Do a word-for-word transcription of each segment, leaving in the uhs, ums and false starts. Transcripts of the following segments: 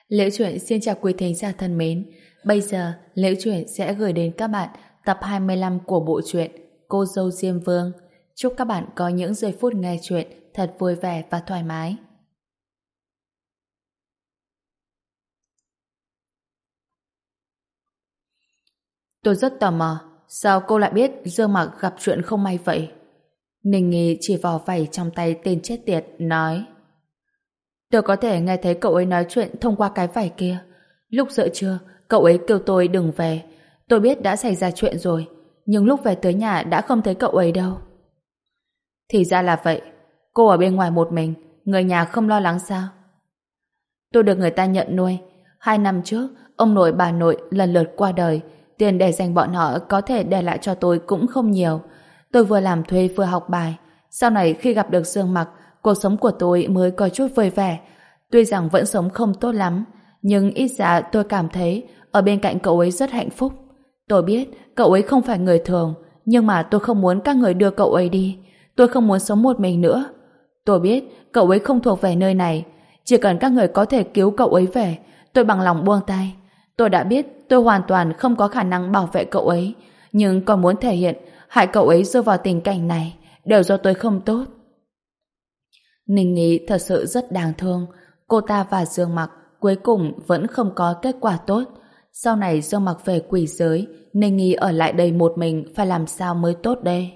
Liễu Chuyện xin chào quý thính giả thân mến. Bây giờ, Liễu Chuyện sẽ gửi đến các bạn tập hai mươi lăm của bộ truyện Cô dâu Diêm Vương. Chúc các bạn có những giây phút nghe chuyện thật vui vẻ và thoải mái. Tôi rất tò mò, sao cô lại biết Dương Mặc gặp chuyện không may vậy? Ninh Nghi chỉ vào vảy trong tay tên chết tiệt, nói: Tôi có thể nghe thấy cậu ấy nói chuyện thông qua cái vải kia. Lúc giữa trưa, cậu ấy kêu tôi đừng về. Tôi biết đã xảy ra chuyện rồi, nhưng lúc về tới nhà đã không thấy cậu ấy đâu. Thì ra là vậy. Cô ở bên ngoài một mình, người nhà không lo lắng sao? Tôi được người ta nhận nuôi. Hai năm trước, ông nội bà nội lần lượt qua đời. Tiền để dành bọn họ có thể để lại cho tôi cũng không nhiều. Tôi vừa làm thuê vừa học bài. Sau này khi gặp được Dương Mặc, cuộc sống của tôi mới có chút vui vẻ. Tuy rằng vẫn sống không tốt lắm, nhưng ít ra tôi cảm thấy ở bên cạnh cậu ấy rất hạnh phúc. Tôi biết cậu ấy không phải người thường, nhưng mà tôi không muốn các người đưa cậu ấy đi. Tôi không muốn sống một mình nữa. Tôi biết cậu ấy không thuộc về nơi này. Chỉ cần các người có thể cứu cậu ấy về, tôi bằng lòng buông tay. Tôi đã biết tôi hoàn toàn không có khả năng bảo vệ cậu ấy, nhưng còn muốn thể hiện hại cậu ấy rơi vào tình cảnh này đều do tôi không tốt. Ninh Nghi thật sự rất đáng thương. Cô ta và Dương Mặc cuối cùng vẫn không có kết quả tốt. Sau này Dương Mặc về quỷ giới, Ninh Nghi ở lại đây một mình phải làm sao mới tốt đây?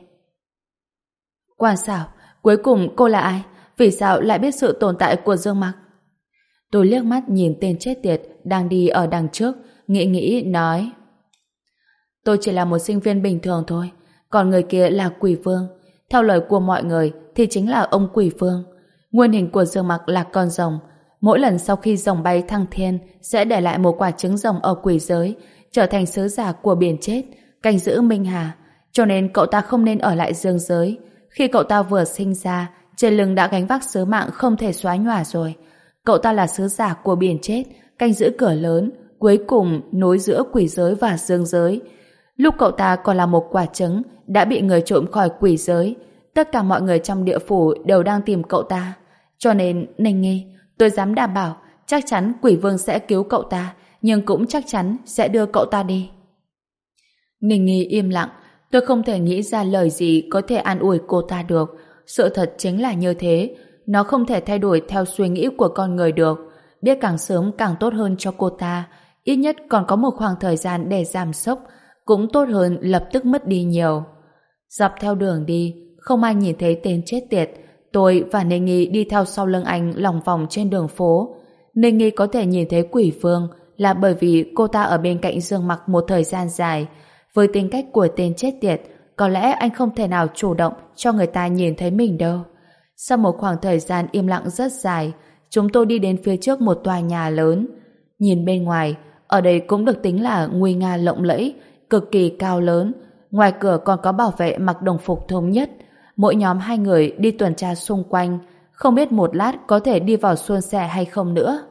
Quan xảo, cuối cùng cô là ai? Vì sao lại biết sự tồn tại của Dương Mặc? Tôi liếc mắt nhìn tên chết tiệt đang đi ở đằng trước, nghĩ nghĩ nói: Tôi chỉ là một sinh viên bình thường thôi, còn người kia là Quỷ Vương. Theo lời của mọi người thì chính là ông Quỷ Vương. Nguyên hình của Dương Mặc là con rồng. Mỗi lần sau khi rồng bay thăng thiên sẽ để lại một quả trứng rồng ở quỷ giới, trở thành sứ giả của biển chết, canh giữ Minh Hà. Cho nên cậu ta không nên ở lại dương giới. Khi cậu ta vừa sinh ra, trên lưng đã gánh vác sứ mạng không thể xóa nhòa rồi. Cậu ta là sứ giả của biển chết, canh giữ cửa lớn, cuối cùng nối giữa quỷ giới và dương giới. Lúc cậu ta còn là một quả trứng, đã bị người trộm khỏi quỷ giới. Tất cả mọi người trong địa phủ đều đang tìm cậu ta. Cho nên, Ninh Nghi, tôi dám đảm bảo chắc chắn Quỷ Vương sẽ cứu cậu ta, nhưng cũng chắc chắn sẽ đưa cậu ta đi. Ninh Nghi im lặng. Tôi không thể nghĩ ra lời gì có thể an ủi cô ta được. Sự thật chính là như thế. Nó không thể thay đổi theo suy nghĩ của con người được. Biết càng sớm càng tốt hơn cho cô ta. Ít nhất còn có một khoảng thời gian để giảm sốc, cũng tốt hơn lập tức mất đi nhiều. Dọc theo đường đi, không ai nhìn thấy tên chết tiệt. Tôi và Ninh Nghi đi theo sau lưng anh lòng vòng trên đường phố. Ninh Nghi có thể nhìn thấy Quỷ Vương là bởi vì cô ta ở bên cạnh Dương Mặc một thời gian dài. Với tính cách của tên chết tiệt, có lẽ anh không thể nào chủ động cho người ta nhìn thấy mình đâu. Sau một khoảng thời gian im lặng rất dài, chúng tôi đi đến phía trước một tòa nhà lớn. Nhìn bên ngoài, ở đây cũng được tính là nguy nga lộng lẫy, cực kỳ cao lớn. Ngoài cửa còn có bảo vệ mặc đồng phục thống nhất. Mỗi nhóm hai người đi tuần tra xung quanh, không biết một lát có thể đi vào suôn xe hay không nữa.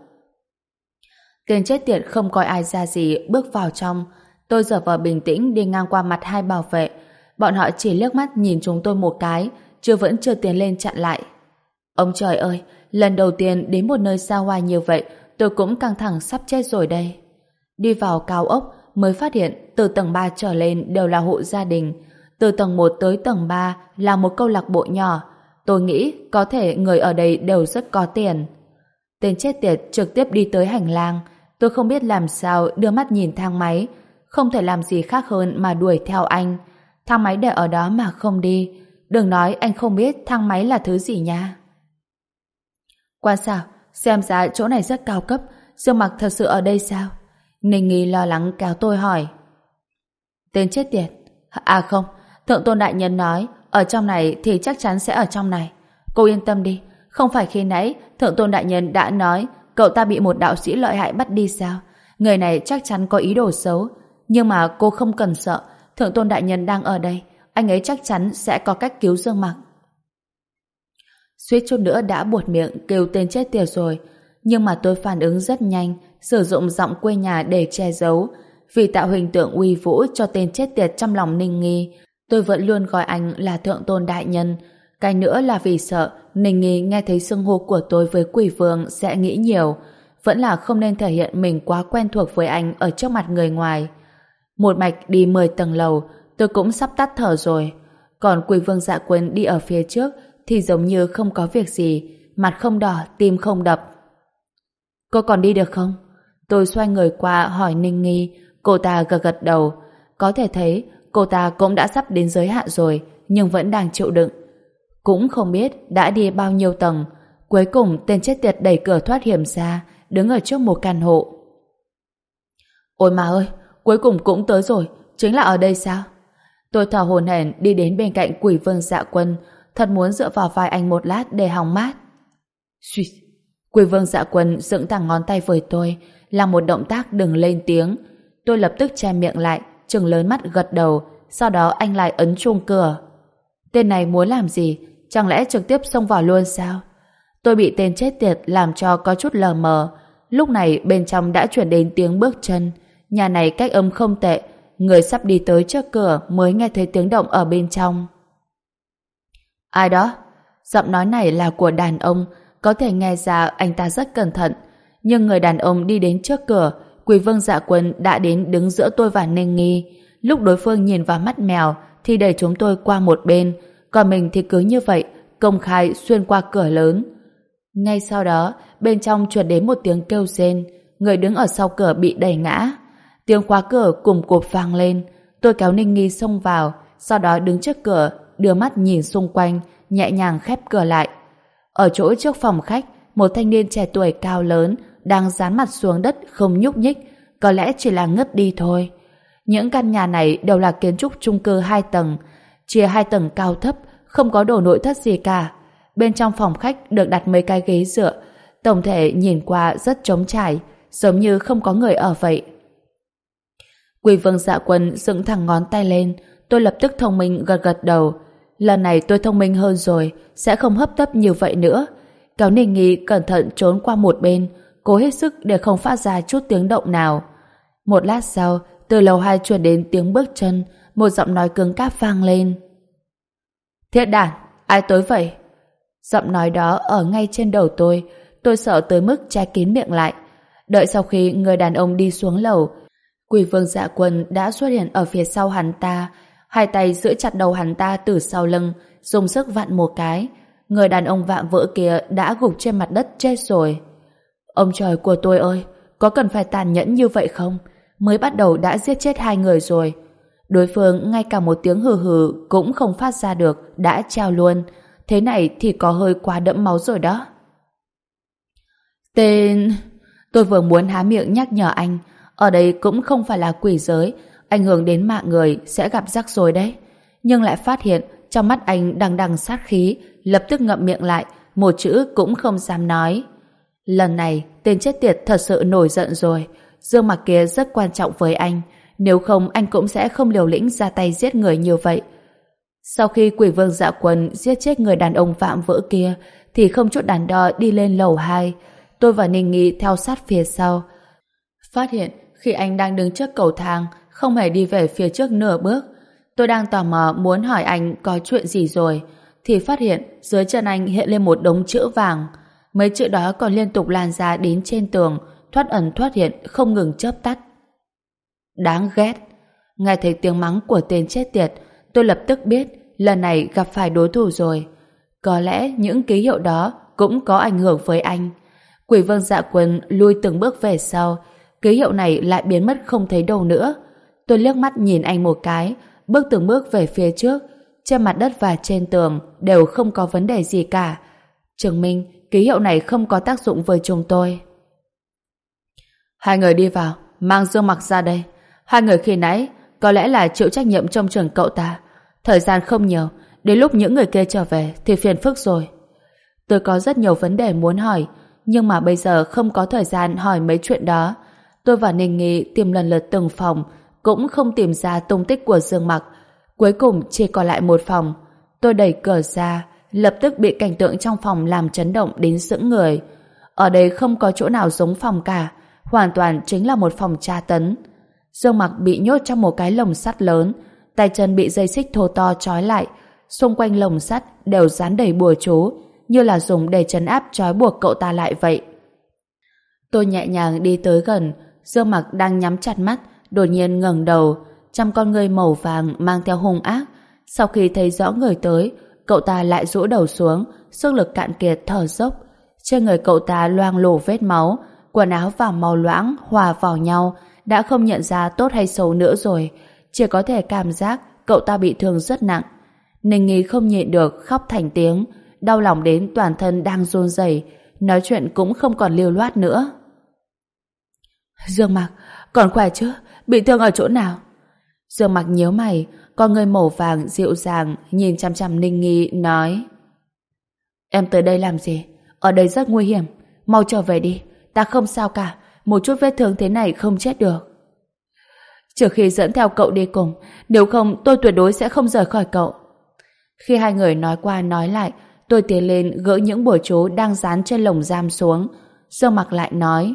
Tên chết tiệt không coi ai ra gì bước vào trong. Tôi giờ vờ bình tĩnh đi ngang qua mặt hai bảo vệ. Bọn họ chỉ liếc mắt nhìn chúng tôi một cái, chưa vẫn chưa tiến lên chặn lại. Ông trời ơi, lần đầu tiên đến một nơi xa hoa như vậy, tôi cũng căng thẳng sắp chết rồi đây. Đi vào cao ốc mới phát hiện từ tầng ba trở lên đều là hộ gia đình. Từ tầng một tới tầng ba là một câu lạc bộ nhỏ. Tôi nghĩ có thể người ở đây đều rất có tiền. Tên chết tiệt trực tiếp đi tới hành lang. Tôi không biết làm sao đưa mắt nhìn thang máy. Không thể làm gì khác hơn mà đuổi theo anh. Thang máy để ở đó mà không đi. Đừng nói anh không biết thang máy là thứ gì nha. Quan sao? Xem ra chỗ này rất cao cấp. Dương Mặc thật sự ở đây sao? Ninh Nghi lo lắng kéo tôi hỏi. Tên chết tiệt. À không, Thượng Tôn Đại Nhân nói ở trong này thì chắc chắn sẽ ở trong này. Cô yên tâm đi. Không phải khi nãy Thượng Tôn Đại Nhân đã nói cậu ta bị một đạo sĩ lợi hại bắt đi sao? Người này chắc chắn có ý đồ xấu. Nhưng mà cô không cần sợ. Thượng Tôn Đại Nhân đang ở đây. Anh ấy chắc chắn sẽ có cách cứu Dương Mặc. Suýt chút nữa đã buột miệng kêu tên chết tiệt rồi. Nhưng mà tôi phản ứng rất nhanh, sử dụng giọng quê nhà để che giấu. Vì tạo hình tượng uy vũ cho tên chết tiệt trong lòng Ninh Nghi, tôi vẫn luôn gọi anh là Thượng Tôn Đại Nhân. Cái nữa là vì sợ Ninh Nghi nghe thấy xưng hô của tôi với Quỷ Vương sẽ nghĩ nhiều. vẫn là không nên thể hiện mình quá quen thuộc với anh ở trước mặt người ngoài. Một mạch đi mười tầng lầu, tôi cũng sắp tắt thở rồi. Còn Quỳ Vương Dạ Quân đi ở phía trước thì giống như không có việc gì, mặt không đỏ, tim không đập. Cô còn đi được không? Tôi xoay người qua hỏi Ninh Nghi, cô ta gật gật đầu. Có thể thấy cô ta cũng đã sắp đến giới hạn rồi, nhưng vẫn đang chịu đựng. Cũng không biết đã đi bao nhiêu tầng. Cuối cùng tên chết tiệt đẩy cửa thoát hiểm ra, đứng ở trước một căn hộ. Ôi mà ơi, cuối cùng cũng tới rồi, chính là ở đây sao? Tôi thở hổn hển đi đến bên cạnh Quỷ Vương Dạ Quân, thật muốn dựa vào vai anh một lát để hóng mát. Suýt! Quỷ Vương Dạ Quân dựng thẳng ngón tay với tôi, là một động tác đừng lên tiếng. Tôi lập tức che miệng lại, trừng lớn mắt gật đầu, sau đó anh lại ấn chuông cửa. Tên này muốn làm gì? Chẳng lẽ trực tiếp xông vào luôn sao? Tôi bị tên chết tiệt làm cho có chút lờ mờ. Lúc này bên trong đã chuyển đến tiếng bước chân. Nhà này cách âm không tệ, người sắp đi tới trước cửa mới nghe thấy tiếng động ở bên trong. Ai đó? Giọng nói này là của đàn ông, có thể nghe ra anh ta rất cẩn thận. Nhưng người đàn ông đi đến trước cửa, Quỷ Vương Dạ Quân đã đến đứng giữa tôi và Ninh Nghi. Lúc đối phương nhìn vào mắt mèo thì đẩy chúng tôi qua một bên, còn mình thì cứ như vậy công khai xuyên qua cửa lớn. Ngay sau đó bên trong truyền đến một tiếng kêu rên, người đứng ở sau cửa bị đẩy ngã. Tiếng khóa cửa cùng cộp vang lên. Tôi kéo Ninh Nghi xông vào, sau đó đứng trước cửa, đưa mắt nhìn xung quanh, nhẹ nhàng khép cửa lại. Ở chỗ trước phòng khách, một thanh niên trẻ tuổi cao lớn đang dán mặt xuống đất không nhúc nhích, có lẽ chỉ là ngất đi thôi. Những căn nhà này đều là kiến trúc chung cư hai tầng, chia hai tầng cao thấp, không có đồ nội thất gì cả. Bên trong phòng khách được đặt mấy cái ghế dựa, tổng thể nhìn qua rất trống trải, giống như không có người ở vậy. Quỷ Vương Dạ Quân dựng thẳng ngón tay lên, tôi lập tức thông minh gật gật đầu. Lần này tôi thông minh hơn rồi, sẽ không hấp tấp như vậy nữa. Kéo Ninh Nghi cẩn thận trốn qua một bên, cố hết sức để không phát ra chút tiếng động nào. Một lát sau, từ lầu hai truyền đến tiếng bước chân, một giọng nói cứng cáp vang lên. Thiết đản, ai tới vậy? Giọng nói đó ở ngay trên đầu tôi, tôi sợ tới mức che kín miệng lại. Đợi sau khi người đàn ông đi xuống lầu, Quỷ Vương Dạ Quân đã xuất hiện ở phía sau hắn ta, hai tay giữ chặt đầu hắn ta từ sau lưng, dùng sức vặn một cái. Người đàn ông vạm vỡ kia đã gục trên mặt đất chết rồi. Ông trời của tôi ơi, có cần phải tàn nhẫn như vậy không? Mới bắt đầu đã giết chết hai người rồi. Đối phương ngay cả một tiếng hừ hừ cũng không phát ra được, đã treo luôn. Thế này thì có hơi quá đẫm máu rồi đó. Tên... Tôi vừa muốn há miệng nhắc nhở anh, ở đây cũng không phải là quỷ giới, ảnh hưởng đến mạng người sẽ gặp rắc rối đấy. Nhưng lại phát hiện trong mắt anh đằng đằng sát khí, lập tức ngậm miệng lại, một chữ cũng không dám nói. Lần này tên chết tiệt thật sự nổi giận rồi. Dương Mặc kia rất quan trọng với anh, nếu không anh cũng sẽ không liều lĩnh ra tay giết người như vậy. Sau khi Quỷ Vương Dạ Quân giết chết người đàn ông vạm vỡ kia thì không chút đắn đo đi lên lầu hai. Tôi và Ninh Nghi theo sát phía sau. Phát hiện khi anh đang đứng trước cầu thang, không hề đi về phía trước nửa bước. Tôi đang tò mò muốn hỏi anh có chuyện gì rồi, thì phát hiện dưới chân anh hiện lên một đống chữ vàng. Mấy chữ đó còn liên tục lan ra đến trên tường, thoát ẩn thoát hiện không ngừng chớp tắt. Đáng ghét. Nghe thấy tiếng mắng của tên chết tiệt, tôi lập tức biết lần này gặp phải đối thủ rồi. Có lẽ những ký hiệu đó cũng có ảnh hưởng với anh. Quỷ Vương Dạ Quân lui từng bước về sau, ký hiệu này lại biến mất không thấy đâu nữa. Tôi liếc mắt nhìn anh một cái, bước từng bước về phía trước. Trên mặt đất và trên tường đều không có vấn đề gì cả, chứng minh ký hiệu này không có tác dụng với chúng tôi. Hai người đi vào, mang Dương Mặc ra đây. Hai người khi nãy có lẽ là chịu trách nhiệm trông chừng cậu ta. Thời gian không nhiều, đến lúc những người kia trở về thì phiền phức rồi. Tôi có rất nhiều vấn đề muốn hỏi, nhưng mà bây giờ không có thời gian hỏi mấy chuyện đó. Tôi và Ninh Nghi tìm lần lượt từng phòng, cũng không tìm ra tung tích của Dương Mặc. Cuối cùng chỉ còn lại một phòng. Tôi đẩy cửa ra, lập tức bị cảnh tượng trong phòng làm chấn động đến sững người. Ở đây không có chỗ nào giống phòng cả, hoàn toàn chính là một phòng tra tấn. Dương Mặc bị nhốt trong một cái lồng sắt lớn, tay chân bị dây xích thô to trói lại, xung quanh lồng sắt đều dán đầy bùa chú, như là dùng để trấn áp trói buộc cậu ta lại vậy. Tôi nhẹ nhàng đi tới gần, Dương Mặc đang nhắm chặt mắt, đột nhiên ngẩng đầu, trong con ngươi màu vàng mang theo hung ác. Sau khi thấy rõ người tới, cậu ta lại rũ đầu xuống, sức lực cạn kiệt thở dốc. Trên người cậu ta loang lổ vết máu, quần áo và màu loãng hòa vào nhau, đã không nhận ra tốt hay xấu nữa rồi, chỉ có thể cảm giác cậu ta bị thương rất nặng. Ninh Nghi không nhịn được khóc thành tiếng, đau lòng đến toàn thân đang run rẩy, nói chuyện cũng không còn lưu loát nữa. Dương Mặc, còn khỏe chứ? Bị thương ở chỗ nào? Dương Mặc nhíu mày, con người màu vàng dịu dàng nhìn chăm chăm Ninh Nghi nói: Em tới đây làm gì? Ở đây rất nguy hiểm, mau trở về đi, ta không sao cả, một chút vết thương thế này không chết được. Trừ khi dẫn theo cậu đi cùng, nếu không tôi tuyệt đối sẽ không rời khỏi cậu. Khi hai người nói qua nói lại, tôi tiến lên gỡ những bùa chú đang dán trên lồng giam xuống. Dương Mặc lại nói: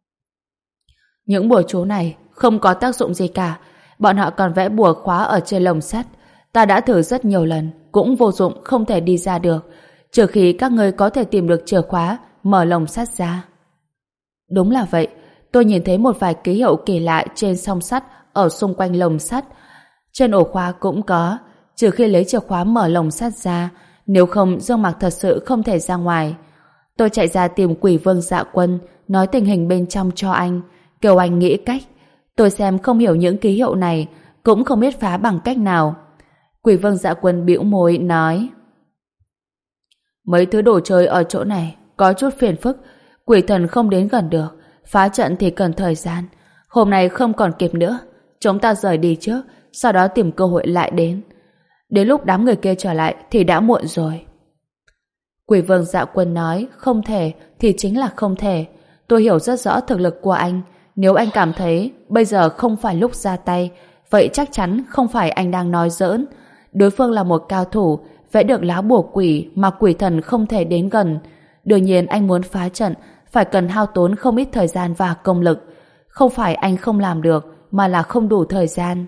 Những bùa chú này không có tác dụng gì cả, bọn họ còn vẽ bùa khóa ở trên lồng sắt. Ta đã thử rất nhiều lần, cũng vô dụng, không thể đi ra được, trừ khi các ngươi có thể tìm được chìa khóa mở lồng sắt ra. Đúng là vậy, tôi nhìn thấy một vài ký hiệu kỳ lạ trên song sắt ở xung quanh lồng sắt. Trên ổ khóa cũng có, trừ khi lấy chìa khóa mở lồng sắt ra, nếu không Dương Mặc thật sự không thể ra ngoài. Tôi chạy ra tìm Quỷ Vương Dạ Quân, nói tình hình bên trong cho anh, kêu anh nghĩ cách. Tôi xem không hiểu những ký hiệu này, cũng không biết phá bằng cách nào. Quỷ Vương Dạ Quân bĩu môi nói: Mấy thứ đồ chơi ở chỗ này có chút phiền phức, quỷ thần không đến gần được, phá trận thì cần thời gian. Hôm nay không còn kịp nữa, chúng ta rời đi trước, sau đó tìm cơ hội lại đến. Đến lúc đám người kia trở lại thì đã muộn rồi. Quỷ Vương Dạ Quân nói không thể thì chính là không thể. Tôi hiểu rất rõ thực lực của anh. Nếu anh cảm thấy bây giờ không phải lúc ra tay, vậy chắc chắn không phải anh đang nói giỡn. Đối phương là một cao thủ, vẽ được lá bùa quỷ mà quỷ thần không thể đến gần. Đương nhiên anh muốn phá trận phải cần hao tốn không ít thời gian và công lực. Không phải anh không làm được, mà là không đủ thời gian.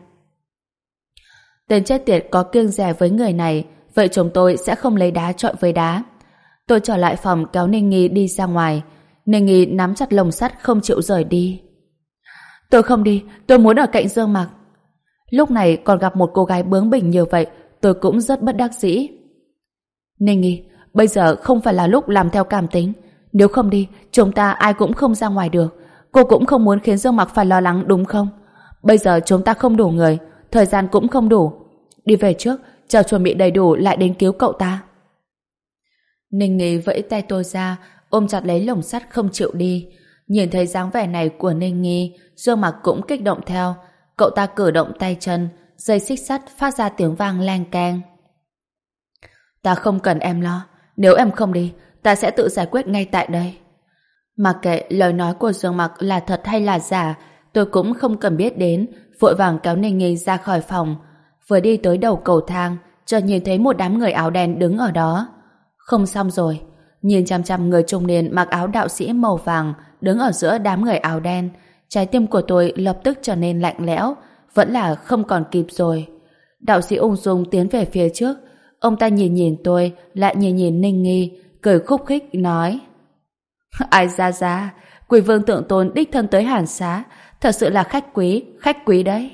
Tên chết tiệt có kiêng dè với người này, vậy chúng tôi sẽ không lấy đá chọi với đá. Tôi trở lại phòng kéo Ninh Nghi đi ra ngoài. Ninh Nghi nắm chặt lồng sắt không chịu rời đi. Tôi không đi, tôi muốn ở cạnh Dương Mặc. Lúc này còn gặp một cô gái bướng bỉnh như vậy, tôi cũng rất bất đắc dĩ. Ninh Nghi, bây giờ không phải là lúc làm theo cảm tính. Nếu không đi, chúng ta ai cũng không ra ngoài được. Cô cũng không muốn khiến Dương Mặc phải lo lắng đúng không? Bây giờ chúng ta không đủ người, thời gian cũng không đủ. Đi về trước, chờ chuẩn bị đầy đủ lại đến cứu cậu ta. Ninh Nghi vẫy tay tôi ra, ôm chặt lấy lồng sắt không chịu đi. Nhìn thấy dáng vẻ này của Ninh Nghi, Dương Mặc cũng kích động theo. Cậu ta cử động tay chân, dây xích sắt phát ra tiếng vang leng keng. Ta không cần em lo, nếu em không đi, ta sẽ tự giải quyết ngay tại đây. Mặc kệ lời nói của Dương Mặc là thật hay là giả, tôi cũng không cần biết đến, vội vàng kéo Ninh Nghi ra khỏi phòng. Vừa đi tới đầu cầu thang, chợt nhìn thấy một đám người áo đen đứng ở đó. Không xong rồi, nhìn chăm chăm người trung niên mặc áo đạo sĩ màu vàng đứng ở giữa đám người áo đen, trái tim của tôi lập tức trở nên lạnh lẽo, vẫn là không còn kịp rồi. Đạo sĩ ung dung tiến về phía trước, ông ta nhìn nhìn tôi, lại nhìn nhìn Ninh Nghi, cười khúc khích nói: Ai ra ra, Quỷ Vương Tượng Tôn đích thân tới Hàn Xá, thật sự là khách quý, khách quý đấy.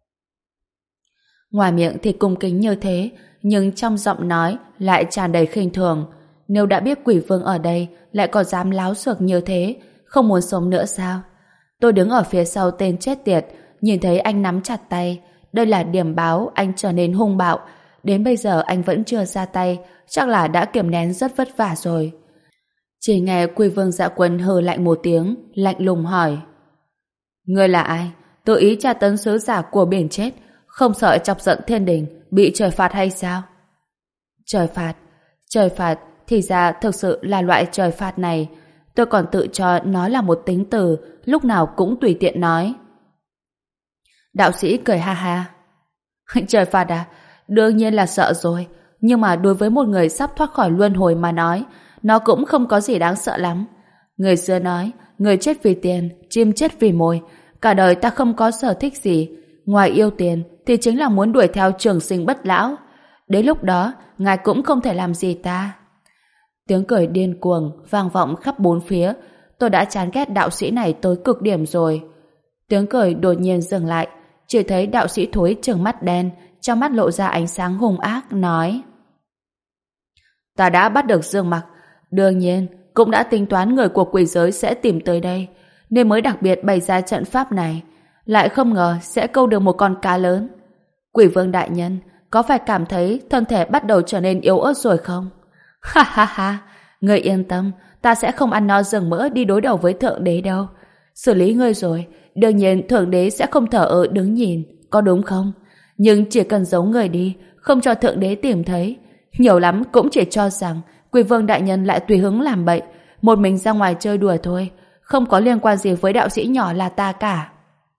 Ngoài miệng thì cung kính như thế, nhưng trong giọng nói lại tràn đầy khinh thường. Nếu đã biết Quỷ Vương ở đây lại còn dám láo xược như thế, không muốn sống nữa sao? Tôi đứng ở phía sau tên chết tiệt, nhìn thấy anh nắm chặt tay. Đây là điểm báo anh trở nên hung bạo. Đến bây giờ anh vẫn chưa ra tay, chắc là đã kiềm nén rất vất vả rồi. Chỉ nghe Quỷ Vương Dạ Quân hừ lạnh một tiếng, lạnh lùng hỏi: Ngươi là ai? Tự ý tra tấn sứ giả của biển chết, không sợ chọc giận thiên đình, bị trời phạt hay sao? Trời phạt? Trời phạt thì ra thực sự là loại trời phạt này. Tôi còn tự cho nó là một tính từ, lúc nào cũng tùy tiện nói. Đạo sĩ cười ha ha. Trời phạt à? Đương nhiên là sợ rồi. Nhưng mà đối với một người sắp thoát khỏi luân hồi mà nói, nó cũng không có gì đáng sợ lắm. Người xưa nói, người chết vì tiền, chim chết vì mồi. Cả đời ta không có sở thích gì. Ngoài yêu tiền thì chính là muốn đuổi theo trường sinh bất lão. Đến lúc đó, ngài cũng không thể làm gì ta. Tiếng cười điên cuồng vang vọng khắp bốn phía. tôi đã chán ghét đạo sĩ này tới cực điểm rồi. Tiếng cười đột nhiên dừng lại, chỉ thấy đạo sĩ Thối trừng mắt đen, trong mắt lộ ra ánh sáng hung ác, nói: Ta đã bắt được Dương Mặc, đương nhiên cũng đã tính toán người của quỷ giới sẽ tìm tới đây, nên mới đặc biệt bày ra trận pháp này, lại không ngờ sẽ câu được một con cá lớn. Quỷ vương đại nhân, có phải cảm thấy thân thể bắt đầu trở nên yếu ớt rồi không? Ha ha ha, người yên tâm, ta sẽ không ăn no rừng mỡ đi đối đầu với thượng đế đâu. Xử lý ngươi rồi, đương nhiên thượng đế sẽ không thở ơ đứng nhìn, có đúng không? Nhưng chỉ cần giấu người đi, không cho thượng đế tìm thấy, nhiều lắm cũng chỉ cho rằng quỷ vương đại nhân lại tùy hứng làm bậy, một mình ra ngoài chơi đùa thôi, không có liên quan gì với đạo sĩ nhỏ là ta cả.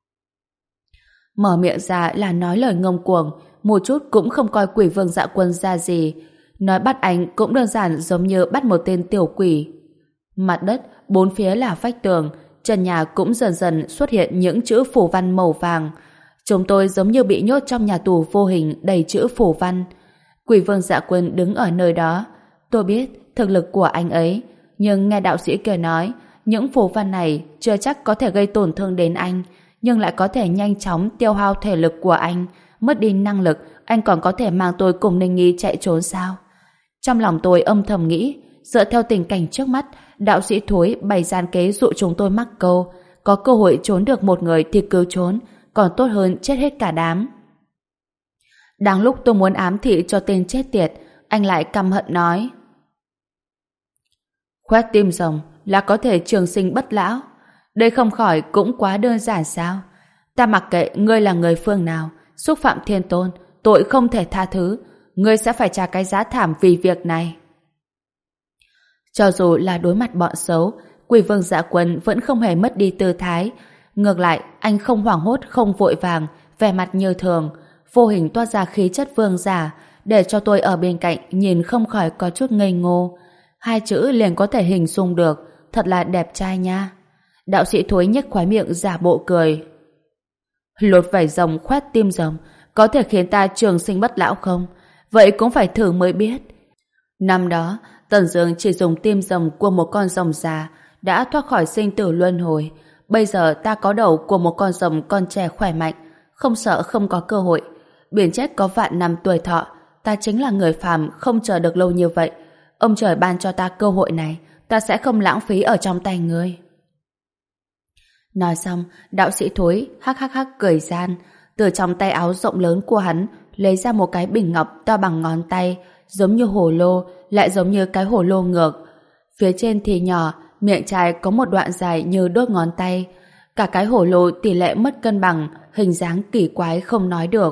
Mở miệng ra là nói lời ngông cuồng, một chút cũng không coi quỷ vương Dạ Quân ra gì. Nói bắt anh cũng đơn giản giống như bắt một tên tiểu quỷ. Mặt đất, bốn phía là vách tường, trần nhà cũng dần dần xuất hiện những chữ phù văn màu vàng. Chúng tôi giống như bị nhốt trong nhà tù vô hình đầy chữ phù văn. Quỷ vương Dạ Quân đứng ở nơi đó. Tôi biết thực lực của anh ấy, nhưng nghe đạo sĩ kia nói, những phù văn này chưa chắc có thể gây tổn thương đến anh, nhưng lại có thể nhanh chóng tiêu hao thể lực của anh. Mất đi năng lực, anh còn có thể mang tôi cùng Ninh Nghi chạy trốn sao? Trong lòng tôi âm thầm nghĩ, dựa theo tình cảnh trước mắt, đạo sĩ Thối bày gian kế dụ chúng tôi mắc câu, có cơ hội trốn được một người thì cứ trốn, còn tốt hơn chết hết cả đám. Đang lúc tôi muốn ám thị cho tên chết tiệt, anh lại căm hận nói: Khoét tim rồng là có thể trường sinh bất lão, đây không khỏi cũng quá đơn giản sao? Ta mặc kệ ngươi là người phương nào, xúc phạm thiên tôn, tội không thể tha thứ, ngươi sẽ phải trả cái giá thảm vì việc này. Cho dù là đối mặt bọn xấu, quỷ vương Dạ Quân vẫn không hề mất đi tư thái. Ngược lại, anh không hoảng hốt, không vội vàng, vẻ mặt như thường, vô hình toát ra khí chất vương giả, để cho tôi ở bên cạnh nhìn không khỏi có chút ngây ngô. Hai chữ liền có thể hình dung được, thật là đẹp trai nha. Đạo sĩ Thối nhếch khóe miệng giả bộ cười. Lột vảy rồng khoét tim rồng có thể khiến ta trường sinh bất lão không? Vậy cũng phải thử mới biết. Năm đó, Tần Dương chỉ dùng tim rồng của một con rồng già đã thoát khỏi sinh tử luân hồi. Bây giờ ta có đầu của một con rồng con trẻ khỏe mạnh, không sợ không có cơ hội. Biển chết có vạn năm tuổi thọ, ta chính là người phàm không chờ được lâu như vậy. Ông trời ban cho ta cơ hội này, ta sẽ không lãng phí ở trong tay ngươi. Nói xong, đạo sĩ Thối hắc hắc hắc cười gian, từ trong tay áo rộng lớn của hắn lấy ra một cái bình ngọc to bằng ngón tay, giống như hồ lô, lại giống như cái hồ lô ngược. Phía trên thì nhỏ, miệng chai có một đoạn dài như đốt ngón tay. Cả cái hồ lô tỷ lệ mất cân bằng, hình dáng kỳ quái không nói được.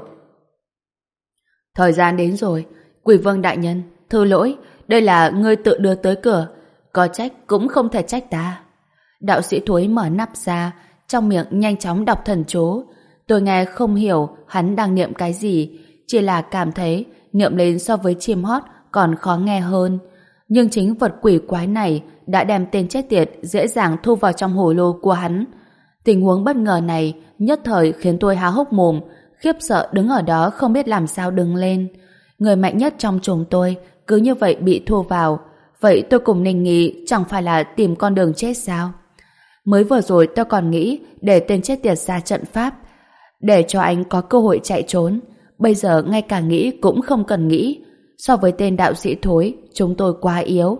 Thời gian đến rồi, quỷ vương đại nhân, thư lỗi, đây là ngươi tự đưa tới cửa, có trách cũng không thể trách ta. Đạo sĩ Thối mở nắp ra, trong miệng nhanh chóng đọc thần chú. Tôi nghe không hiểu hắn đang niệm cái gì, chỉ là cảm thấy niệm lên so với chim hót còn khó nghe hơn. Nhưng chính vật quỷ quái này đã đem tên chết tiệt dễ dàng thu vào trong hồ lô của hắn. Tình huống bất ngờ này nhất thời khiến tôi há hốc mồm, khiếp sợ đứng ở đó không biết làm sao đứng lên. Người mạnh nhất trong chúng tôi cứ như vậy bị thu vào. Vậy tôi cùng Ninh Nghi chẳng phải là tìm con đường chết sao? Mới vừa rồi tôi còn nghĩ để tên chết tiệt ra trận pháp, để cho anh có cơ hội chạy trốn. Bây giờ ngay cả nghĩ cũng không cần nghĩ. So với tên đạo sĩ Thối, chúng tôi quá yếu.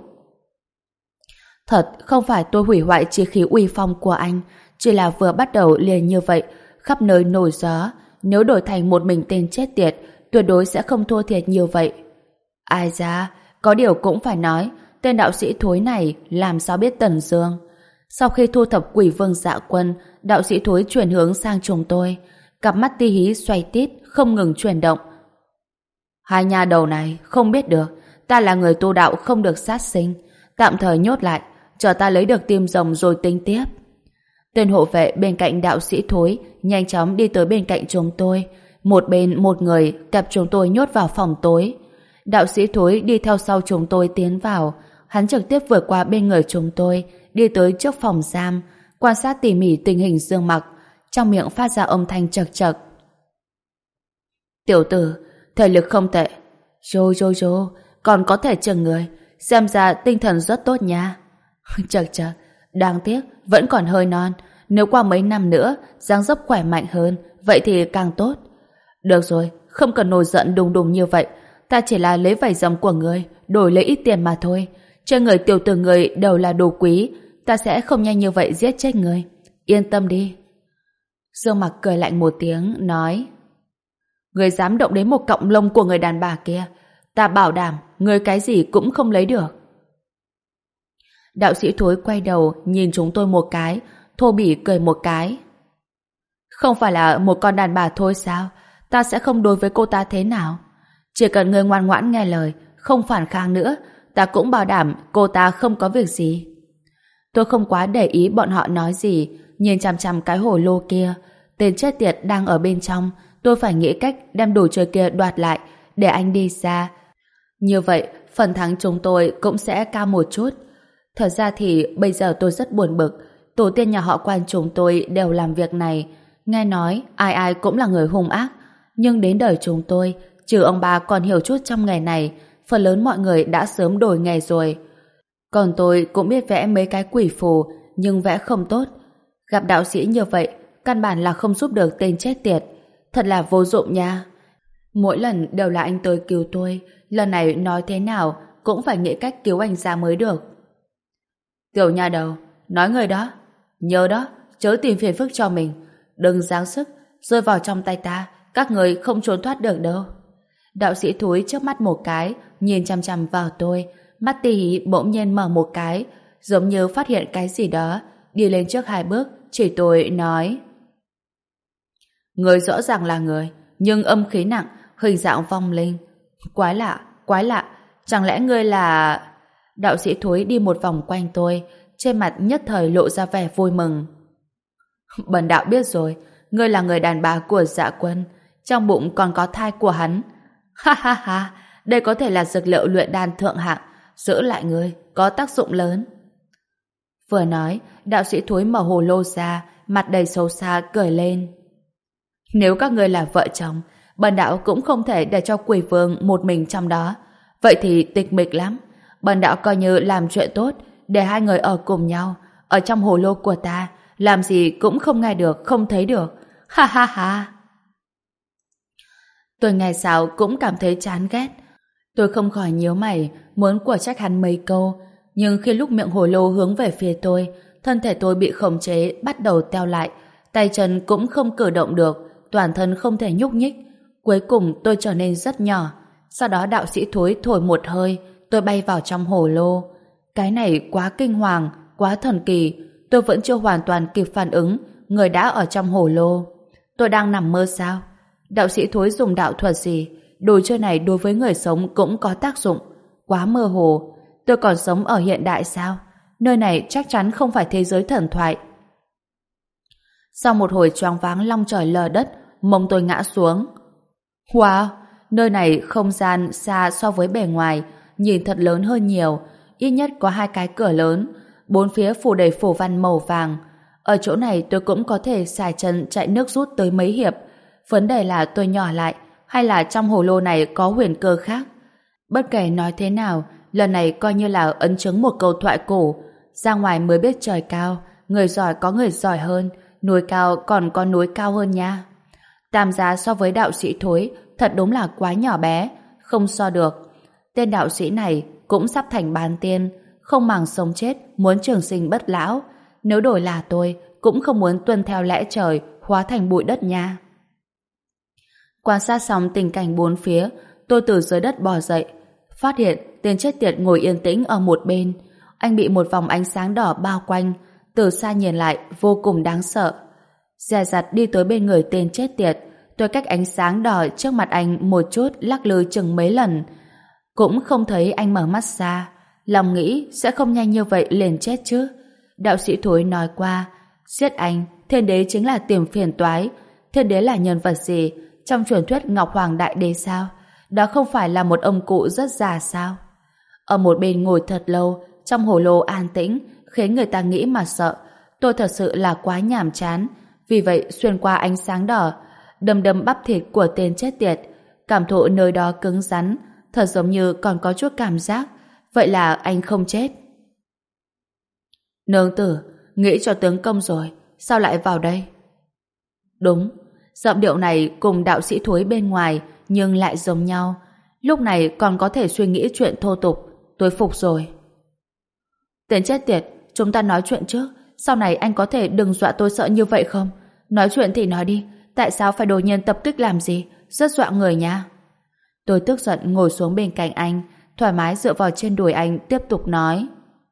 Thật không phải tôi hủy hoại chí khí uy phong của anh, chỉ là vừa bắt đầu liền như vậy, khắp nơi nổi gió. Nếu đổi thành một mình tên chết tiệt, tuyệt đối sẽ không thua thiệt nhiều vậy. Ai ra, có điều cũng phải nói, tên đạo sĩ Thối này làm sao biết Tần Dương. Sau khi thu thập quỷ vương Dạ Quân, đạo sĩ Thối chuyển hướng sang chúng tôi. Cặp mắt ti hí xoay tít, không ngừng chuyển động. Hai nhà đầu này không biết được, ta là người tu đạo không được sát sinh, tạm thời nhốt lại, chờ ta lấy được tim rồng rồi tính tiếp. Tên hộ vệ bên cạnh đạo sĩ Thối nhanh chóng đi tới bên cạnh chúng tôi, một bên một người kẹp chúng tôi nhốt vào phòng tối. Đạo sĩ Thối đi theo sau chúng tôi tiến vào, hắn trực tiếp vượt qua bên người chúng tôi, đi tới trước phòng giam, quan sát tỉ mỉ tình hình Dương Mặc, trong miệng phát ra âm thanh chật chật. Tiểu tử, thể lực không tệ. Rô rô rô, còn có thể chừng người, xem ra tinh thần rất tốt nha. Chật chật, Đáng tiếc, vẫn còn hơi non. Nếu qua mấy năm nữa, dáng dấp khỏe mạnh hơn, vậy thì càng tốt. Được rồi, không cần nổi giận đùng đùng như vậy. Ta chỉ là lấy vải dòng của người, đổi lấy ít tiền mà thôi. Trên người tiểu tử người đều là đồ quý, ta sẽ không nhanh như vậy giết chết người. Yên tâm đi. Dương Mặc cười lạnh một tiếng, nói: Người dám động đến một cọng lông của người đàn bà kia, ta bảo đảm người cái gì cũng không lấy được. Đạo sĩ thối quay đầu nhìn chúng tôi một cái, thô bỉ cười một cái. Không phải là một con đàn bà thôi sao? Ta sẽ không đối với cô ta thế nào. Chỉ cần người ngoan ngoãn nghe lời, không phản kháng nữa, ta cũng bảo đảm cô ta không có việc gì. Tôi không quá để ý bọn họ nói gì, nhìn chằm chằm cái hồ lô kia. Tên chết tiệt đang ở bên trong, tôi phải nghĩ cách đem đồ chơi kia đoạt lại, để anh đi xa. Như vậy, phần thắng chúng tôi cũng sẽ cao một chút. Thật ra thì bây giờ tôi rất buồn bực. Tổ tiên nhà họ Quan chúng tôi đều làm việc này. Nghe nói ai ai cũng là người hung ác. Nhưng đến đời chúng tôi, trừ ông bà còn hiểu chút trong nghề này, phần lớn mọi người đã sớm đổi nghề rồi. Còn tôi cũng biết vẽ mấy cái quỷ phù, nhưng vẽ không tốt. Gặp đạo sĩ như vậy, căn bản là không giúp được tên chết tiệt. Thật là vô dụng nha. Mỗi lần đều là anh tới cứu tôi. Lần này nói thế nào cũng phải nghĩ cách cứu anh ra mới được. Tiểu nha đầu, nói người đó, nhớ đó, chớ tìm phiền phức cho mình. Đừng giáng sức, rơi vào trong tay ta, các người không trốn thoát được đâu. Đạo sĩ thúi chớp mắt một cái, nhìn chằm chằm vào tôi, mắt tì hí bỗng nhiên mở một cái, giống như phát hiện cái gì đó, đi lên trước hai bước, chỉ tôi nói: Người rõ ràng là người, nhưng âm khí nặng, hình dạng vong linh. Quái lạ, quái lạ, chẳng lẽ ngươi là... Đạo sĩ thúi đi một vòng quanh tôi, trên mặt nhất thời lộ ra vẻ vui mừng. Bần đạo biết rồi, ngươi là người đàn bà của Dạ Quân, trong bụng còn có thai của hắn. Ha ha ha, đây có thể là dược liệu luyện đan thượng hạng, giữ lại ngươi, có tác dụng lớn. Vừa nói, đạo sĩ thúi mở hồ lô ra, mặt đầy xấu xa cười lên. Nếu các ngươi là vợ chồng, bần đạo cũng không thể để cho quỷ vương một mình trong đó. Vậy thì tịch mịch lắm. Bần đạo coi như làm chuyện tốt, để hai người ở cùng nhau, ở trong hồ lô của ta, làm gì cũng không nghe được, không thấy được. Ha ha ha. Tôi nghe sao cũng cảm thấy chán ghét. Tôi không khỏi nhíu mày, muốn của trách hắn mấy câu, nhưng khi lúc miệng hồ lô hướng về phía tôi, thân thể tôi bị khống chế, bắt đầu teo lại, tay chân cũng không cử động được, toàn thân không thể nhúc nhích. Cuối cùng tôi trở nên rất nhỏ. Sau đó đạo sĩ thối thổi một hơi, tôi bay vào trong hồ lô. Cái này quá kinh hoàng, quá thần kỳ. Tôi vẫn chưa hoàn toàn kịp phản ứng, người đã ở trong hồ lô. Tôi đang nằm mơ sao? Đạo sĩ thối dùng đạo thuật gì? Đồ chơi này đối với người sống cũng có tác dụng. Quá mơ hồ. Tôi còn sống ở hiện đại sao? Nơi này chắc chắn không phải thế giới thần thoại. Sau một hồi choáng váng long trời lở đất, mông tôi ngã xuống. Wow! Nơi này không gian xa so với bề ngoài, nhìn thật lớn hơn nhiều, ít nhất có hai cái cửa lớn, bốn phía phủ đầy phù văn màu vàng. Ở chỗ này tôi cũng có thể xài chân chạy nước rút tới mấy hiệp. Vấn đề là tôi nhỏ lại, hay là trong hồ lô này có huyền cơ khác. Bất kể nói thế nào, lần này coi như là ấn chứng một câu thoại cổ. Ra ngoài mới biết trời cao, người giỏi có người giỏi hơn, núi cao còn có núi cao hơn nha. Tam giá so với đạo sĩ thối, thật đúng là quá nhỏ bé, không so được. Tên đạo sĩ này cũng sắp thành bán tiên, không màng sống chết, muốn trường sinh bất lão. Nếu đổi là tôi, cũng không muốn tuân theo lẽ trời, hóa thành bụi đất nha. Quan sát xong tình cảnh bốn phía, tôi từ dưới đất bò dậy, phát hiện tên chết tiệt ngồi yên tĩnh ở một bên. Anh bị một vòng ánh sáng đỏ bao quanh, từ xa nhìn lại vô cùng đáng sợ. Dè dặt đi tới bên người tên chết tiệt, tôi cách ánh sáng đỏ trước mặt anh một chút, lắc lư chừng mấy lần, cũng không thấy anh mở mắt ra. Lòng nghĩ sẽ không nhanh như vậy liền chết chứ. Đạo sĩ thối nói qua, giết anh, thiên đế chính là tìm phiền toái. Thiên đế là nhân vật gì? Trong truyền thuyết Ngọc Hoàng Đại Đế sao? Đó không phải là một ông cụ rất già sao? Ở một bên ngồi thật lâu, trong hồ lô an tĩnh, khiến người ta nghĩ mà sợ. Tôi thật sự là quá nhàm chán. Vì vậy xuyên qua ánh sáng đỏ, đâm đâm bắp thịt của tên chết tiệt, cảm thụ nơi đó cứng rắn, thật giống như còn có chút cảm giác. Vậy là anh không chết. Nương tử, nghĩ cho tướng công rồi, sao lại vào đây? Đúng, giọng điệu này cùng đạo sĩ thúi bên ngoài nhưng lại giống nhau. Lúc này còn có thể suy nghĩ chuyện thô tục, tôi phục rồi. Tên chết tiệt, chúng ta nói chuyện trước, sau này anh có thể đừng dọa tôi sợ như vậy không? Nói chuyện thì nói đi, tại sao phải đột nhiên tập kích làm gì? Rất dọa người nha. Tôi tức giận ngồi xuống bên cạnh anh, thoải mái dựa vào trên đùi anh tiếp tục nói.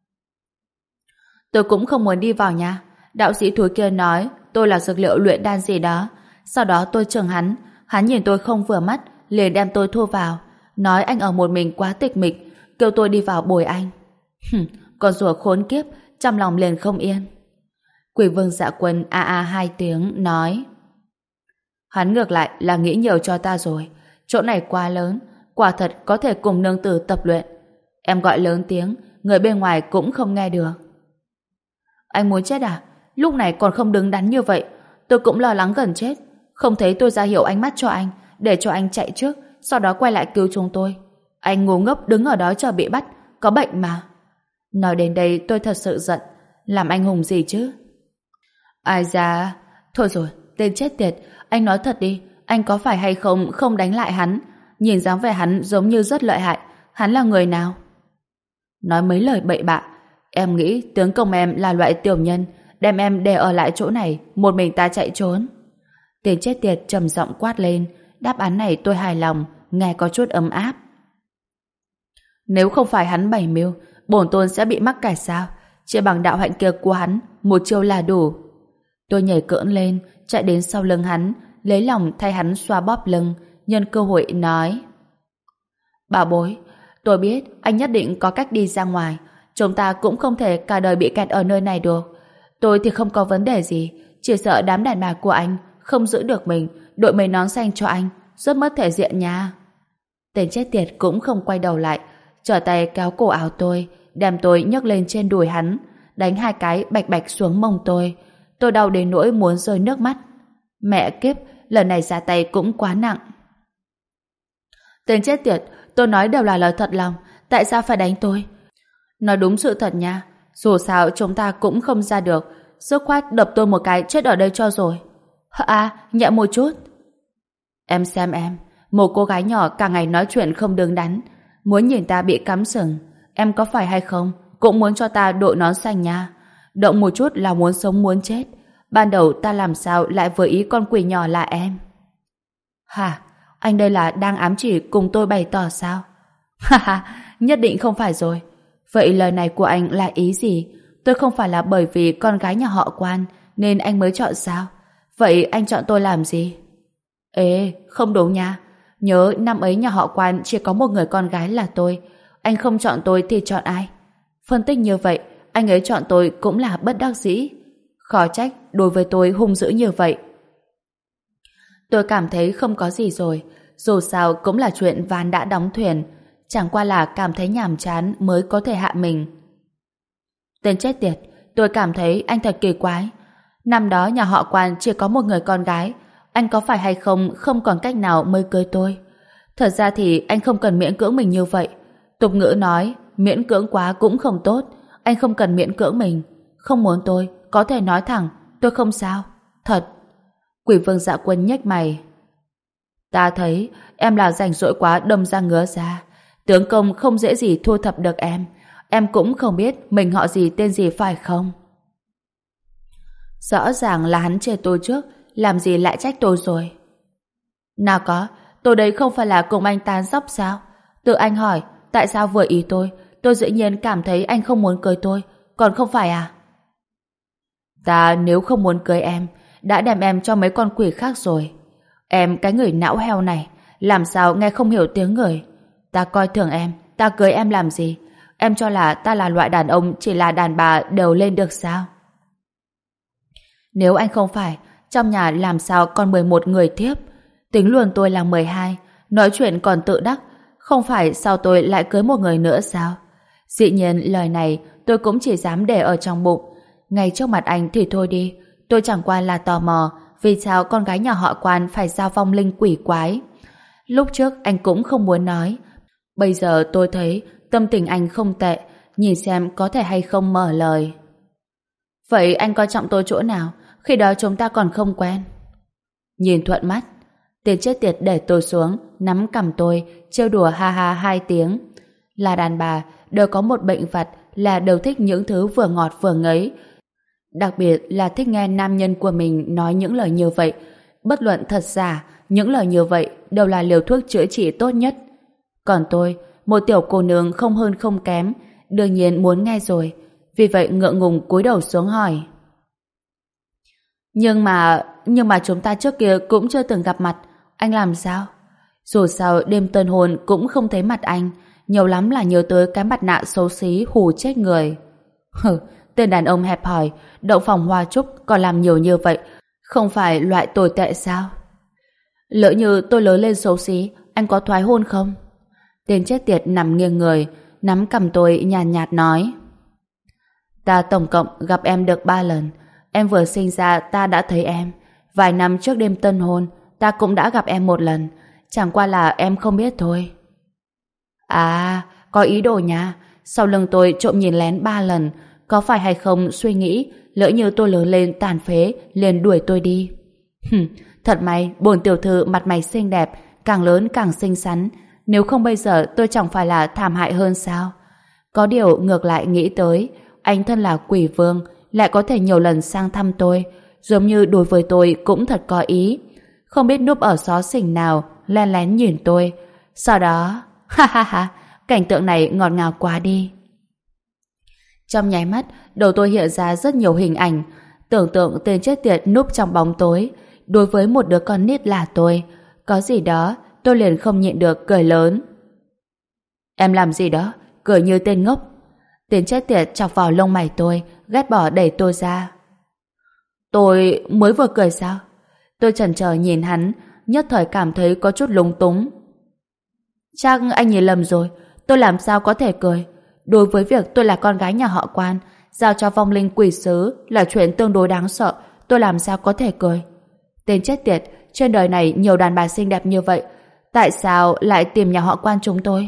Tôi cũng không muốn đi vào nha. Đạo sĩ thúi kia nói tôi là dược liệu luyện đan gì đó. Sau đó tôi chừng hắn, hắn nhìn tôi không vừa mắt, liền đem tôi thu vào, nói anh ở một mình quá tịch mịch, kêu tôi đi vào bồi anh. Hừm, con rùa khốn kiếp, trong lòng liền không yên. Quỷ vương Dạ Quân a a hai tiếng nói: hắn ngược lại là nghĩ nhiều cho ta rồi, chỗ này quá lớn, quả thật có thể cùng nương tử tập luyện. Em gọi lớn tiếng, người bên ngoài cũng không nghe được. Anh muốn chết à? Lúc này còn không đứng đắn như vậy, tôi cũng lo lắng gần chết. Không thấy tôi ra hiệu ánh mắt cho anh, để cho anh chạy trước, sau đó quay lại cứu chúng tôi. Anh ngu ngốc đứng ở đó chờ bị bắt, có bệnh mà. Nói đến đây tôi thật sự giận, làm anh hùng gì chứ? Ai da, thôi rồi, tên chết tiệt, anh nói thật đi, anh có phải hay không không đánh lại hắn? Nhìn dáng vẻ hắn giống như rất lợi hại, hắn là người nào? Nói mấy lời bậy bạ, em nghĩ tướng công em là loại tiểu nhân, đem em để ở lại chỗ này, một mình ta chạy trốn. Tên chết tiệt trầm giọng quát lên, đáp án này tôi hài lòng, nghe có chút ấm áp. Nếu không phải hắn bày mưu, bổn tôn sẽ bị mắc cải sao? Chỉ bằng đạo hạnh kia của hắn, một chiêu là đủ. Tôi nhảy cỡn lên, chạy đến sau lưng hắn, lấy lòng thay hắn xoa bóp lưng, nhân cơ hội nói: bảo bối, tôi biết anh nhất định có cách đi ra ngoài, chúng ta cũng không thể cả đời bị kẹt ở nơi này được. Tôi thì không có vấn đề gì, chỉ sợ đám đàn bà của anh không giữ được mình, đội mấy nón xanh cho anh, rất mất thể diện nha. Tên chết tiệt cũng không quay đầu lại, trở tay kéo cổ áo tôi, đem tôi nhấc lên trên đùi hắn, đánh hai cái bạch bạch xuống mông tôi. Tôi đau đến nỗi muốn rơi nước mắt. Mẹ kiếp, lần này ra tay cũng quá nặng. Tên chết tiệt, tôi nói đều là lời thật lòng, tại sao phải đánh tôi? Nói đúng sự thật nha, dù sao chúng ta cũng không ra được, dứt khoát đập tôi một cái chết ở đây cho rồi. À, nhẹ một chút. Em xem em, một cô gái nhỏ cả ngày nói chuyện không đứng đắn, muốn nhìn ta bị cắm sừng, em có phải hay không cũng muốn cho ta đội nón xanh nha. Động một chút là muốn sống muốn chết. Ban đầu ta làm sao lại vừa ý con quỷ nhỏ là em? Hả? Anh đây là đang ám chỉ cùng tôi bày tỏ sao? Ha ha, nhất định không phải rồi. Vậy lời này của anh là ý gì? Tôi không phải là bởi vì con gái nhà họ Quan nên anh mới chọn sao? Vậy anh chọn tôi làm gì? Ê, không đúng nha. Nhớ năm ấy nhà họ Quan chỉ có một người con gái là tôi. Anh không chọn tôi thì chọn ai? Phân tích như vậy, anh ấy chọn tôi cũng là bất đắc dĩ. Khó trách đối với tôi hung dữ như vậy. Tôi cảm thấy không có gì rồi, dù sao cũng là chuyện ván đã đóng thuyền, chẳng qua là cảm thấy nhàm chán mới có thể hạ mình. Tên chết tiệt, tôi cảm thấy anh thật kỳ quái. Năm đó nhà họ Quan chỉ có một người con gái, anh có phải hay không không còn cách nào mới cưới tôi? Thật ra thì anh không cần miễn cưỡng mình như vậy. Tục ngữ nói, miễn cưỡng quá cũng không tốt, anh không cần miễn cưỡng mình. Không muốn tôi, có thể nói thẳng, tôi không sao. Thật. Quỷ vương Dạ Quân nhếch mày. Ta thấy em là rảnh rỗi quá đâm ra ngứa ra. Tướng công không dễ gì thu thập được em. Em cũng không biết mình họ gì tên gì phải không? Rõ ràng là hắn chê tôi trước, làm gì lại trách tôi rồi? Nào có, tôi đấy không phải là cùng anh tán dóc sao? Tự anh hỏi, tại sao vừa ý tôi, tôi dĩ nhiên cảm thấy anh không muốn cưới tôi, còn không phải à? Ta nếu không muốn cưới em, đã đem em cho mấy con quỷ khác rồi. Em cái người não heo này, làm sao nghe không hiểu tiếng người? Ta coi thường em, ta cưới em làm gì? Em cho là ta là loại đàn ông chỉ là đàn bà đều lên được sao? Nếu anh không phải, trong nhà làm sao còn mười một người thiếp? Tính luôn tôi là mười hai, nói chuyện còn tự đắc, không phải sao tôi lại cưới một người nữa sao? Dĩ nhiên lời này tôi cũng chỉ dám để ở trong bụng. Ngay trước mặt anh thì thôi đi, tôi chẳng qua là tò mò vì sao con gái nhà họ Quan phải giao vong linh quỷ quái. Lúc trước anh cũng không muốn nói, bây giờ tôi thấy tâm tình anh không tệ, nhìn xem có thể hay không mở lời. Vậy anh coi trọng tôi chỗ nào? Khi đó chúng ta còn không quen. Nhìn thuận mắt, tên chết tiệt để tôi xuống, nắm cằm tôi, trêu đùa ha ha hai tiếng. Là đàn bà, đều có một bệnh vặt là đều thích những thứ vừa ngọt vừa ngấy. Đặc biệt là thích nghe nam nhân của mình nói những lời như vậy. Bất luận thật giả, những lời như vậy đều là liều thuốc chữa trị tốt nhất. Còn tôi, một tiểu cô nương không hơn không kém, đương nhiên muốn nghe rồi. Vì vậy ngượng ngùng cúi đầu xuống hỏi. Nhưng mà, nhưng mà chúng ta trước kia cũng chưa từng gặp mặt. Anh làm sao? Dù sao đêm tân hôn cũng không thấy mặt anh. Nhiều lắm là nhớ tới cái mặt nạ xấu xí hù chết người. Hừ, tên đàn ông hẹp hòi, đậu phòng hoa trúc còn làm nhiều như vậy. Không phải loại tồi tệ sao? Lỡ như tôi lớn lên xấu xí, anh có thoái hôn không? Tên chết tiệt nằm nghiêng người, nắm cằm tôi nhàn nhạt, nhạt nói. Ta tổng cộng gặp em được ba lần. Em vừa sinh ra ta đã thấy em. Vài năm trước đêm tân hôn, ta cũng đã gặp em một lần. Chẳng qua là em không biết thôi. À, có ý đồ nha. Sau lưng tôi trộm nhìn lén ba lần. Có phải hay không suy nghĩ lỡ như tôi lớn lên tàn phế liền đuổi tôi đi. Hừm, thật may bổn tiểu thư mặt mày xinh đẹp, càng lớn càng xinh xắn. Nếu không bây giờ tôi chẳng phải là thảm hại hơn sao? Có điều ngược lại nghĩ tới, anh thân là quỷ vương lại có thể nhiều lần sang thăm tôi, giống như đối với tôi cũng thật có ý. Không biết núp ở xó xỉnh nào lén lén nhìn tôi. Sau đó, ha ha ha, cảnh tượng này ngọt ngào quá đi. Trong nháy mắt, đầu tôi hiện ra rất nhiều hình ảnh. Tưởng tượng tên chết tiệt núp trong bóng tối. Đối với một đứa con nít là tôi, có gì đó, tôi liền không nhịn được cười lớn. Em làm gì đó, cười như tên ngốc. Tên chết tiệt chọc vào lông mày tôi, ghét bỏ đẩy tôi ra. Tôi mới vừa cười sao? Tôi chần chờ nhìn hắn, nhất thời cảm thấy có chút lúng túng. Chắc anh nhìn lầm rồi, tôi làm sao có thể cười? Đối với việc tôi là con gái nhà họ Quan, giao cho vong linh quỷ sứ là chuyện tương đối đáng sợ, tôi làm sao có thể cười? Tên chết tiệt, trên đời này nhiều đàn bà xinh đẹp như vậy, tại sao lại tìm nhà họ Quan chúng tôi?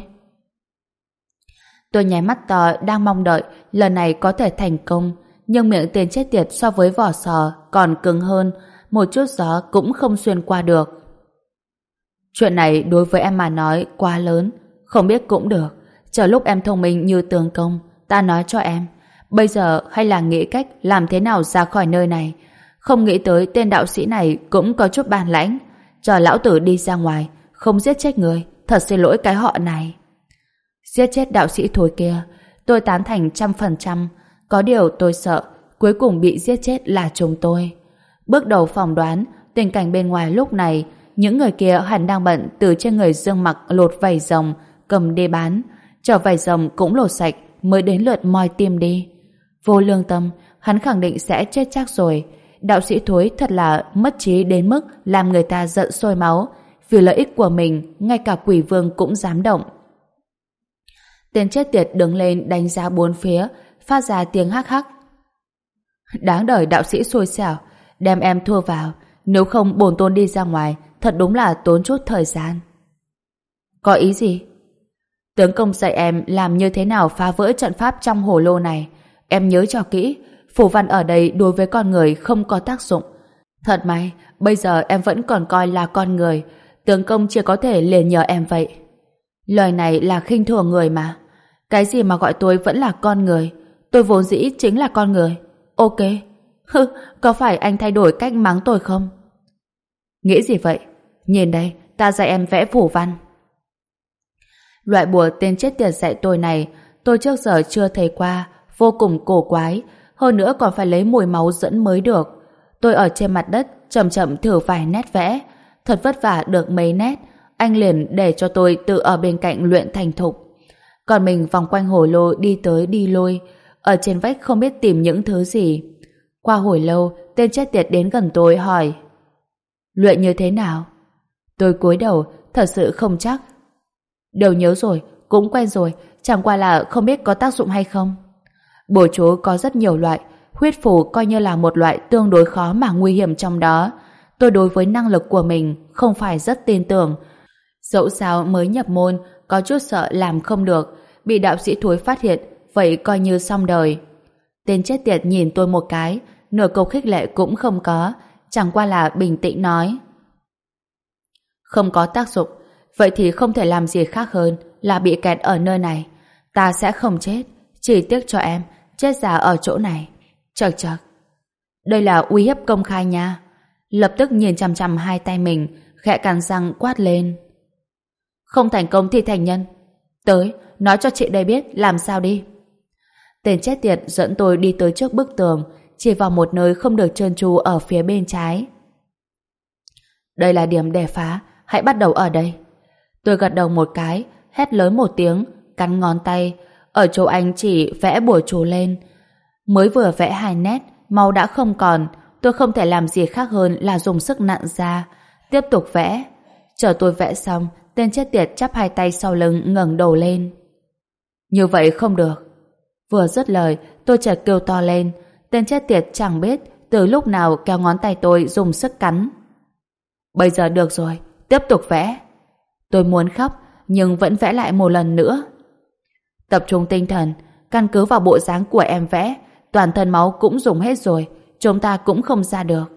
Tôi nháy mắt to đang mong đợi lần này có thể thành công, nhưng miệng tên chết tiệt so với vỏ sò còn cứng hơn, một chút gió cũng không xuyên qua được. Chuyện này đối với em mà nói quá lớn, không biết cũng được. Chờ lúc em thông minh như Tướng Công, ta nói cho em. Bây giờ hay là nghĩ cách làm thế nào ra khỏi nơi này. Không nghĩ tới tên đạo sĩ này cũng có chút bản lãnh. Chờ lão tử đi ra ngoài, không giết chết người, thật xin lỗi cái họ này. Giết chết đạo sĩ thối kia, tôi tán thành trăm phần trăm. Có điều tôi sợ, cuối cùng bị giết chết là chúng tôi. Bước đầu phỏng đoán, tình cảnh bên ngoài lúc này, những người kia hẳn đang bận từ trên người Dương Mặc lột vảy rồng, cầm đi bán. Chờ vảy rồng cũng lột sạch mới đến lượt moi tim đi. Vô lương tâm, hắn khẳng định sẽ chết chắc rồi. Đạo sĩ thối thật là mất trí đến mức làm người ta giận sôi máu. Vì lợi ích của mình, ngay cả quỷ vương cũng dám động. Tên chết tiệt đứng lên đánh giá bốn phía, phát ra tiếng hắc hắc. Đáng đời đạo sĩ xui xẻo, đem em thua vào, nếu không bổn tôn đi ra ngoài, thật đúng là tốn chút thời gian. Có ý gì? Tướng công dạy em làm như thế nào phá vỡ trận pháp trong hồ lô này. Em nhớ cho kỹ, phù văn ở đây đối với con người không có tác dụng. Thật may, bây giờ em vẫn còn coi là con người, tướng công chỉ có thể liền nhờ em vậy. Lời này là khinh thường người mà. Cái gì mà gọi tôi vẫn là con người? Tôi vốn dĩ chính là con người. Ok. Hừ, có phải anh thay đổi cách mắng tôi không? Nghĩ gì vậy? Nhìn đây, ta dạy em vẽ phù văn. Loại bùa tên chết tiệt dạy tôi này, tôi trước giờ chưa thấy qua, vô cùng cổ quái, hơn nữa còn phải lấy mùi máu dẫn mới được. Tôi ở trên mặt đất chậm chậm thử vài nét vẽ, thật vất vả được mấy nét, anh liền để cho tôi tự ở bên cạnh luyện thành thục. Còn mình vòng quanh hồ lô đi tới đi lui, ở trên vách không biết tìm những thứ gì. Qua hồi lâu, tên chết tiệt đến gần tôi hỏi: luyện như thế nào? Tôi cúi đầu, thật sự không chắc. Đều nhớ rồi, cũng quen rồi, chẳng qua là không biết có tác dụng hay không. Bùa chú có rất nhiều loại, huyết phù coi như là một loại tương đối khó mà nguy hiểm trong đó. Tôi đối với năng lực của mình không phải rất tin tưởng. Dẫu sao mới nhập môn, có chút sợ làm không được, bị đạo sĩ thối phát hiện, vậy coi như xong đời. Tên chết tiệt nhìn tôi một cái, nửa câu khích lệ cũng không có, chẳng qua là bình tĩnh nói. Không có tác dụng, vậy thì không thể làm gì khác hơn là bị kẹt ở nơi này. Ta sẽ không chết, chỉ tiếc cho em, chết già ở chỗ này. Chật chật. Đây là uy hiếp công khai nha. Lập tức nhìn chằm chằm hai tay mình, khẽ cắn răng quát lên. Không thành công thì thành nhân. Tới, nói cho chị đây biết làm sao đi. Tên chết tiệt dẫn tôi đi tới trước bức tường, chỉ vào một nơi không được trơn tru ở phía bên trái. Đây là điểm để phá, hãy bắt đầu ở đây. Tôi gật đầu một cái, hét lớn một tiếng, cắn ngón tay. Ở chỗ anh chỉ vẽ bùa chú lên. Mới vừa vẽ hai nét, máu đã không còn. Tôi không thể làm gì khác hơn là dùng sức nặn ra, tiếp tục vẽ. Chờ tôi vẽ xong, tên chết tiệt chắp hai tay sau lưng ngẩng đầu lên. Như vậy không được. Vừa dứt lời, tôi chợt kêu to lên. Tên chết tiệt chẳng biết từ lúc nào kéo ngón tay tôi dùng sức cắn. Bây giờ được rồi, tiếp tục vẽ. Tôi muốn khóc, nhưng vẫn vẽ lại một lần nữa. Tập trung tinh thần, căn cứ vào bộ dáng của em vẽ, toàn thân máu cũng dùng hết rồi, chúng ta cũng không ra được.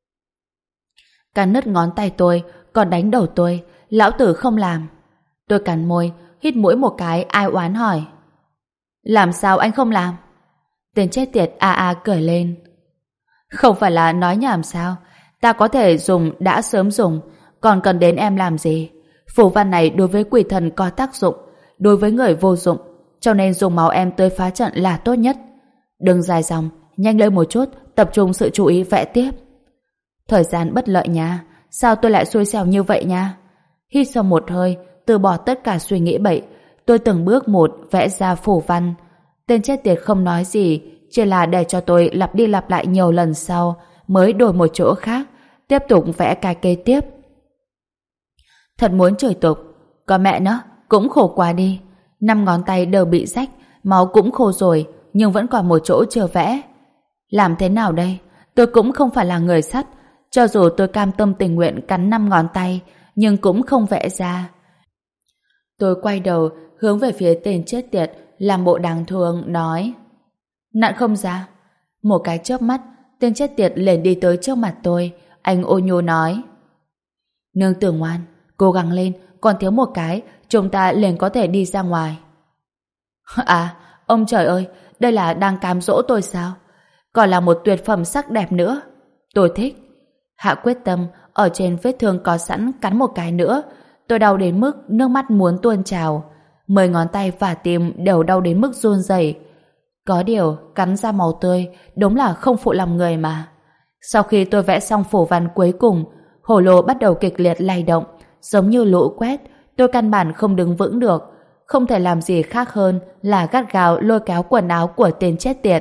Cắn nứt ngón tay tôi, còn đánh đầu tôi, lão tử không làm. Tôi cắn môi, hít mũi một cái, ai oán hỏi. Làm sao anh không làm? Tên chết tiệt a a cười lên. Không phải là nói nhảm sao? Ta có thể dùng đã sớm dùng, còn cần đến em làm gì? Phù văn này đối với quỷ thần có tác dụng, đối với người vô dụng, cho nên dùng máu em tới phá trận là tốt nhất. Đừng dài dòng, nhanh lên một chút, tập trung sự chú ý vẽ tiếp. Thời gian bất lợi nha, sao tôi lại xui xẻo như vậy nha? Hít sâu một hơi, từ bỏ tất cả suy nghĩ bậy, tôi từng bước một vẽ ra phù văn. Tên chết tiệt không nói gì, chỉ là để cho tôi lặp đi lặp lại nhiều lần sau, mới đổi một chỗ khác, tiếp tục vẽ cái kế tiếp. Thật muốn chửi tục, có mẹ nó, cũng khổ quá đi. Năm ngón tay đều bị rách, máu cũng khô rồi, nhưng vẫn còn một chỗ chưa vẽ. Làm thế nào đây? Tôi cũng không phải là người sắt, cho dù tôi cam tâm tình nguyện cắn năm ngón tay, nhưng cũng không vẽ ra. Tôi quay đầu, hướng về phía tên chết tiệt, làm bộ đáng thương, nói. Nặn không ra. Một cái chớp mắt, tên chết tiệt liền đi tới trước mặt tôi, anh ôn nhu nói. Nương tử ngoan, cố gắng lên, còn thiếu một cái, chúng ta liền có thể đi ra ngoài. À, ông trời ơi, đây là đang cám dỗ tôi sao? Còn là một tuyệt phẩm sắc đẹp nữa. Tôi thích. Hạ quyết tâm, ở trên vết thương có sẵn cắn một cái nữa. Tôi đau đến mức nước mắt muốn tuôn trào. Mười ngón tay và tim đều đau đến mức run rẩy. Có điều, cắn ra màu tươi, đúng là không phụ lòng người mà. Sau khi tôi vẽ xong phù văn cuối cùng, hổ lô bắt đầu kịch liệt lay động, giống như lũ quét. Tôi căn bản không đứng vững được, không thể làm gì khác hơn là gắt gao lôi kéo quần áo của tên chết tiệt.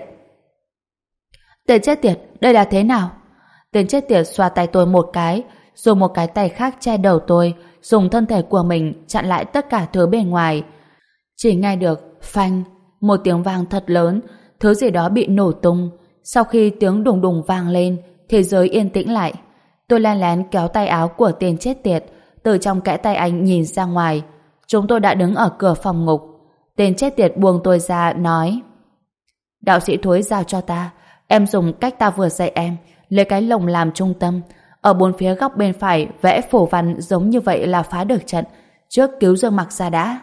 Tên chết tiệt, đây là thế nào? Tên chết tiệt xoa tay tôi một cái, dùng một cái tay khác che đầu tôi, dùng thân thể của mình chặn lại tất cả thứ bên ngoài. Chỉ nghe được phanh, một tiếng vang thật lớn, thứ gì đó bị nổ tung. Sau khi tiếng đùng đùng vang lên, thế giới yên tĩnh lại. Tôi len lén kéo tay áo của tên chết tiệt, từ trong kẽ tay anh nhìn ra ngoài. Chúng tôi đã đứng ở cửa phòng ngục. Tên chết tiệt buông tôi ra, nói. Đạo sĩ Thối giao cho ta, em dùng cách ta vừa dạy em, lấy cái lồng làm trung tâm, ở bốn phía góc bên phải vẽ phù văn giống như vậy là phá được trận, trước cứu Dương Mặc ra đã.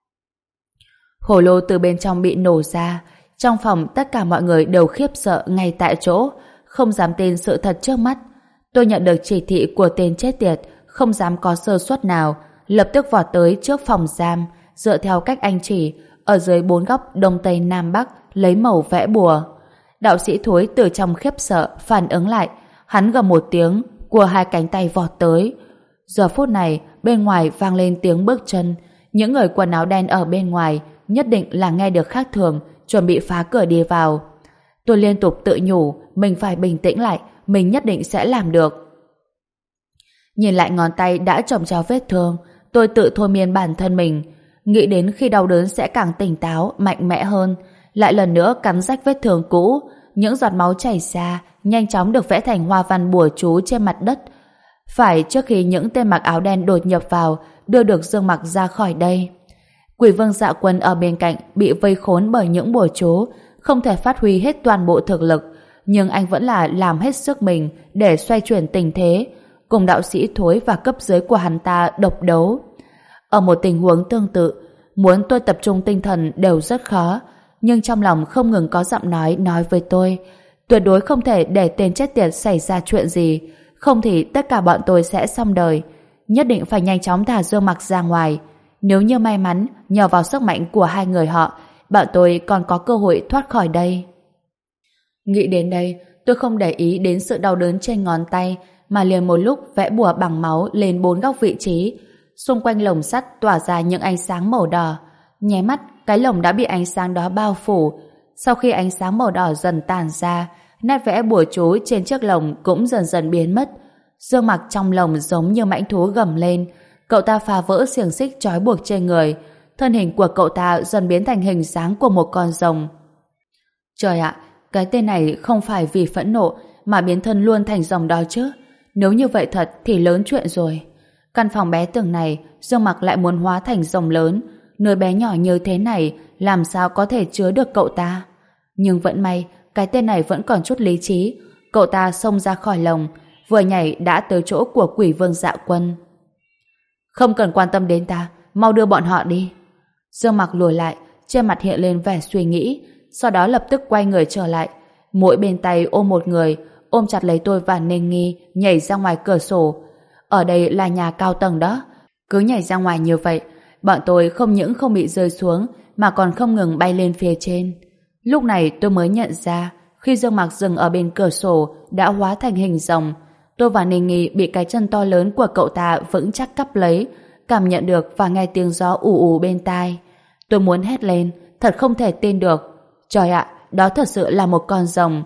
Hổ lô từ bên trong bị nổ ra, trong phòng tất cả mọi người đều khiếp sợ ngay tại chỗ, không dám tin sự thật trước mắt. Tôi nhận được chỉ thị của tên chết tiệt, không dám có sơ suất nào, lập tức vọt tới trước phòng giam, dựa theo cách anh chỉ, ở dưới bốn góc đông tây nam bắc lấy màu vẽ bùa. Đạo sĩ Thối từ trong khiếp sợ phản ứng lại, hắn gầm một tiếng, cua hai cánh tay vọt tới. Giờ phút này, bên ngoài vang lên tiếng bước chân, những người quần áo đen ở bên ngoài nhất định là nghe được khác thường, chuẩn bị phá cửa đi vào. Tôi liên tục tự nhủ, mình phải bình tĩnh lại, mình nhất định sẽ làm được. Nhìn lại ngón tay đã chồng chéo vết thương, tôi tự thôi miên bản thân mình, nghĩ đến khi đau đớn sẽ càng tỉnh táo, mạnh mẽ hơn, lại lần nữa cắn rách vết thương cũ, những giọt máu chảy ra, nhanh chóng được vẽ thành hoa văn bùa chú trên mặt đất. Phải trước khi những tên mặc áo đen đột nhập vào, đưa được Dương Mặc ra khỏi đây. Quỷ Vương Dạ Quân ở bên cạnh bị vây khốn bởi những bùa chú, không thể phát huy hết toàn bộ thực lực, nhưng anh vẫn là làm hết sức mình để xoay chuyển tình thế, cùng đạo sĩ thối và cấp dưới của hắn ta độc đấu. Ở một tình huống tương tự, muốn tôi tập trung tinh thần đều rất khó, nhưng trong lòng không ngừng có giọng nói nói với tôi, tuyệt đối không thể để tên chết tiệt xảy ra chuyện gì, không thì tất cả bọn tôi sẽ xong đời. Nhất định phải nhanh chóng thả Dương Mặc ra ngoài. Nếu như may mắn, nhờ vào sức mạnh của hai người họ, bọn tôi còn có cơ hội thoát khỏi đây. Nghĩ đến đây, tôi không để ý đến sự đau đớn trên ngón tay, mà liền một lúc vẽ bùa bằng máu lên bốn góc vị trí. Xung quanh lồng sắt tỏa ra những ánh sáng màu đỏ. Nháy mắt, cái lồng đã bị ánh sáng đó bao phủ. Sau khi ánh sáng màu đỏ dần tàn ra, nét vẽ bùa chú trên chiếc lồng cũng dần dần biến mất. Dương Mặc trong lồng giống như mãnh thú gầm lên. Cậu ta phá vỡ xiềng xích trói buộc trên người. Thân hình của cậu ta dần biến thành hình dáng của một con rồng. Trời ạ, cái tên này không phải vì phẫn nộ mà biến thân luôn thành rồng đó chứ. Nếu như vậy thật thì lớn chuyện rồi. Căn phòng bé tường này, Dương Mặc lại muốn hóa thành rồng lớn. Nơi bé nhỏ như thế này làm sao có thể chứa được cậu ta. Nhưng vẫn may, cái tên này vẫn còn chút lý trí. Cậu ta xông ra khỏi lồng, vừa nhảy đã tới chỗ của Quỷ Vương Dạ Quân. Không cần quan tâm đến ta, mau đưa bọn họ đi. Dương Mặc lùi lại, trên mặt hiện lên vẻ suy nghĩ, sau đó lập tức quay người trở lại. Mỗi bên tay ôm một người, ôm chặt lấy tôi và Ninh Nghi, nhảy ra ngoài cửa sổ. Ở đây là nhà cao tầng đó, cứ nhảy ra ngoài như vậy, bọn tôi không những không bị rơi xuống mà còn không ngừng bay lên phía trên. Lúc này tôi mới nhận ra, khi Dương Mặc dừng ở bên cửa sổ đã hóa thành hình rồng. Tôi và Ninh Nghi bị cái chân to lớn của cậu ta vững chắc cắp lấy, cảm nhận được và nghe tiếng gió ù ù bên tai. Tôi muốn hét lên, thật không thể tin được. Trời ạ, đó thật sự là một con rồng.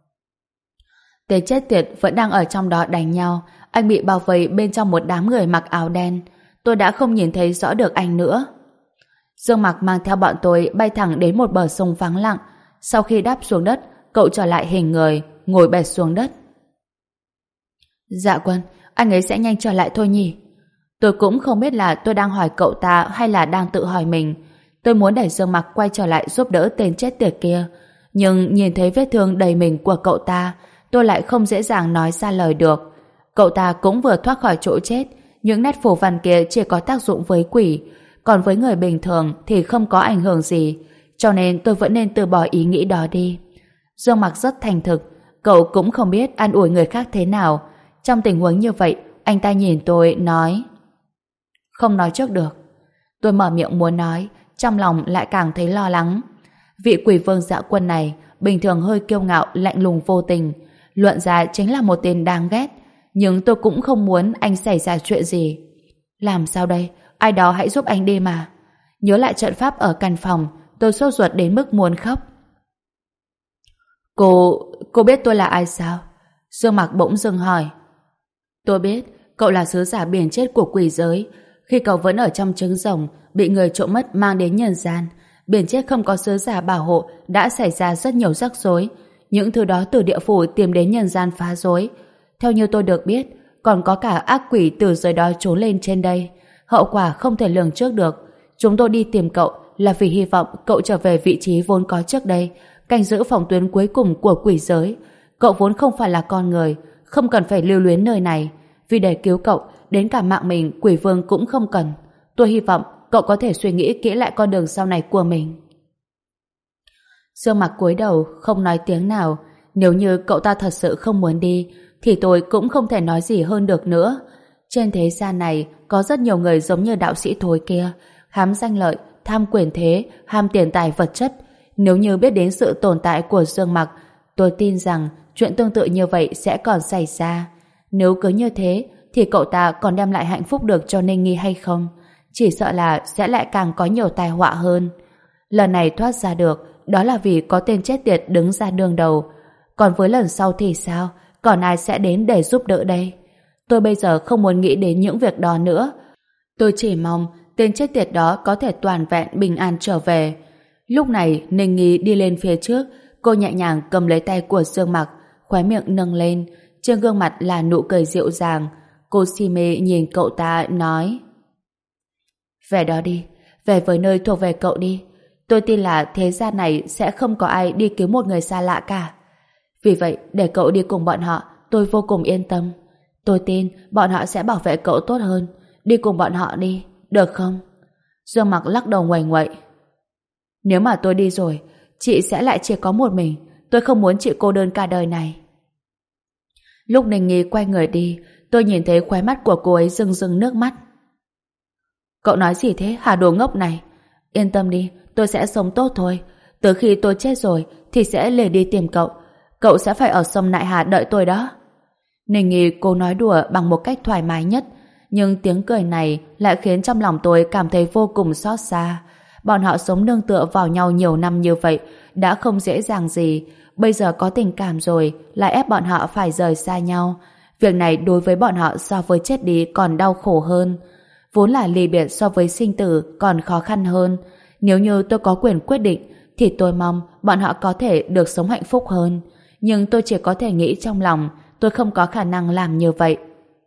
Tên chết tiệt vẫn đang ở trong đó đánh nhau. Anh bị bao vây bên trong một đám người mặc áo đen. Tôi đã không nhìn thấy rõ được anh nữa. Dương Mặc mang theo bọn tôi bay thẳng đến một bờ sông vắng lặng. Sau khi đáp xuống đất, cậu trở lại hình người, ngồi bệt xuống đất. Dạ Quân, anh ấy sẽ nhanh trở lại thôi nhỉ? Tôi cũng không biết là tôi đang hỏi cậu ta hay là đang tự hỏi mình. Tôi muốn để Dương Mặc quay trở lại giúp đỡ tên chết tiệt kia, nhưng nhìn thấy vết thương đầy mình của cậu ta, tôi lại không dễ dàng nói ra lời được. Cậu ta cũng vừa thoát khỏi chỗ chết, những nét phù văn kia chỉ có tác dụng với quỷ, còn với người bình thường thì không có ảnh hưởng gì, cho nên tôi vẫn nên từ bỏ ý nghĩ đó đi. Dương Mặc rất thành thực, cậu cũng không biết an ủi người khác thế nào. Trong tình huống như vậy, anh ta nhìn tôi, nói: Không nói trước được. Tôi mở miệng muốn nói, trong lòng lại càng thấy lo lắng. Vị Quỷ Vương Dạ Quân này bình thường hơi kiêu ngạo, lạnh lùng vô tình, luận ra chính là một tên đáng ghét, nhưng tôi cũng không muốn anh xảy ra chuyện gì. Làm sao đây? Ai đó hãy giúp anh đi mà. Nhớ lại trận pháp ở căn phòng, tôi sốt ruột đến mức muốn khóc. Cô... cô biết tôi là ai sao? Dương Mặc bỗng dưng hỏi. Tôi biết, cậu là sứ giả biển chết của quỷ giới. Khi cậu vẫn ở trong trứng rồng, bị người trộm mất mang đến nhân gian, biển chết không có sứ giả bảo hộ, đã xảy ra rất nhiều rắc rối. Những thứ đó từ địa phủ tìm đến nhân gian phá rối. Theo như tôi được biết, còn có cả ác quỷ từ dưới đó trốn lên trên đây. Hậu quả không thể lường trước được. Chúng tôi đi tìm cậu là vì hy vọng cậu trở về vị trí vốn có trước đây, canh giữ phòng tuyến cuối cùng của quỷ giới. Cậu vốn không phải là con người, không cần phải lưu luyến nơi này. Vì để cứu cậu, đến cả mạng mình Quỷ Vương cũng không cần. Tôi hy vọng cậu có thể suy nghĩ kỹ lại con đường sau này của mình. Dương Mặc cúi đầu không nói tiếng nào. Nếu như cậu ta thật sự không muốn đi thì tôi cũng không thể nói gì hơn được nữa. Trên thế gian này có rất nhiều người giống như đạo sĩ thối kia, hám danh lợi, tham quyền thế, ham tiền tài vật chất. Nếu như biết đến sự tồn tại của Dương Mặc, tôi tin rằng chuyện tương tự như vậy sẽ còn xảy ra. Nếu cứ như thế thì cậu ta còn đem lại hạnh phúc được cho Ninh Nghi hay không? Chỉ sợ là sẽ lại càng có nhiều tai họa hơn. Lần này thoát ra được, đó là vì có tên chết tiệt đứng ra đương đầu. Còn với lần sau thì sao? Còn ai sẽ đến để giúp đỡ đây? Tôi bây giờ không muốn nghĩ đến những việc đó nữa. Tôi chỉ mong tên chết tiệt đó có thể toàn vẹn bình an trở về. Lúc này Ninh Nghi đi lên phía trước, cô nhẹ nhàng cầm lấy tay của Dương Mặc, khóe miệng nâng lên, trên gương mặt là nụ cười dịu dàng. Cô si mê nhìn cậu ta nói: Về đó đi, về với nơi thuộc về cậu đi. Tôi tin là thế gian này sẽ không có ai đi cứu một người xa lạ cả. Vì vậy, để cậu đi cùng bọn họ, tôi vô cùng yên tâm. Tôi tin bọn họ sẽ bảo vệ cậu tốt hơn. Đi cùng bọn họ đi, được không? Dương Mặc lắc đầu nguầy nguậy. Nếu mà tôi đi rồi, chị sẽ lại chỉ có một mình. Tôi không muốn chị cô đơn cả đời này. Lúc Ninh Nghi quay người đi, tôi nhìn thấy khóe mắt của cô ấy rưng rưng nước mắt. Cậu nói gì thế hả đồ ngốc này? Yên tâm đi, tôi sẽ sống tốt thôi. Từ khi tôi chết rồi thì sẽ lề đi tìm cậu. Cậu sẽ phải ở sông Nại Hà đợi tôi đó. Ninh Nghi cô nói đùa bằng một cách thoải mái nhất, nhưng tiếng cười này lại khiến trong lòng tôi cảm thấy vô cùng xót xa. Bọn họ sống nương tựa vào nhau nhiều năm như vậy đã không dễ dàng gì. Bây giờ có tình cảm rồi lại ép bọn họ phải rời xa nhau. Việc này đối với bọn họ so với chết đi còn đau khổ hơn. Vốn là ly biệt so với sinh tử còn khó khăn hơn. Nếu như tôi có quyền quyết định thì tôi mong bọn họ có thể được sống hạnh phúc hơn. Nhưng tôi chỉ có thể nghĩ trong lòng tôi không có khả năng làm như vậy.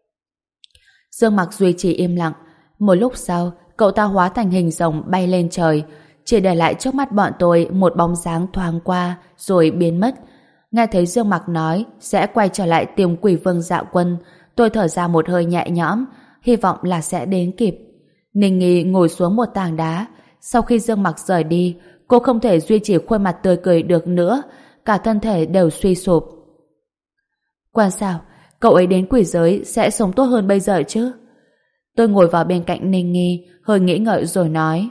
Dương Mặc duy trì im lặng. Một lúc sau, cậu ta hóa thành hình rồng bay lên trời, chỉ để lại trước mắt bọn tôi một bóng dáng thoáng qua rồi biến mất. Nghe thấy Dương Mặc nói sẽ quay trở lại tìm Quỷ Vương Dạ Quân, tôi thở ra một hơi nhẹ nhõm, hy vọng là sẽ đến kịp. Ninh Nghi ngồi xuống một tảng đá. Sau khi Dương Mặc rời đi, cô không thể duy trì khuôn mặt tươi cười được nữa, cả thân thể đều suy sụp. Quan sao, cậu ấy đến quỷ giới sẽ sống tốt hơn bây giờ chứ? Tôi ngồi vào bên cạnh Ninh Nghi, hơi nghĩ ngợi rồi nói.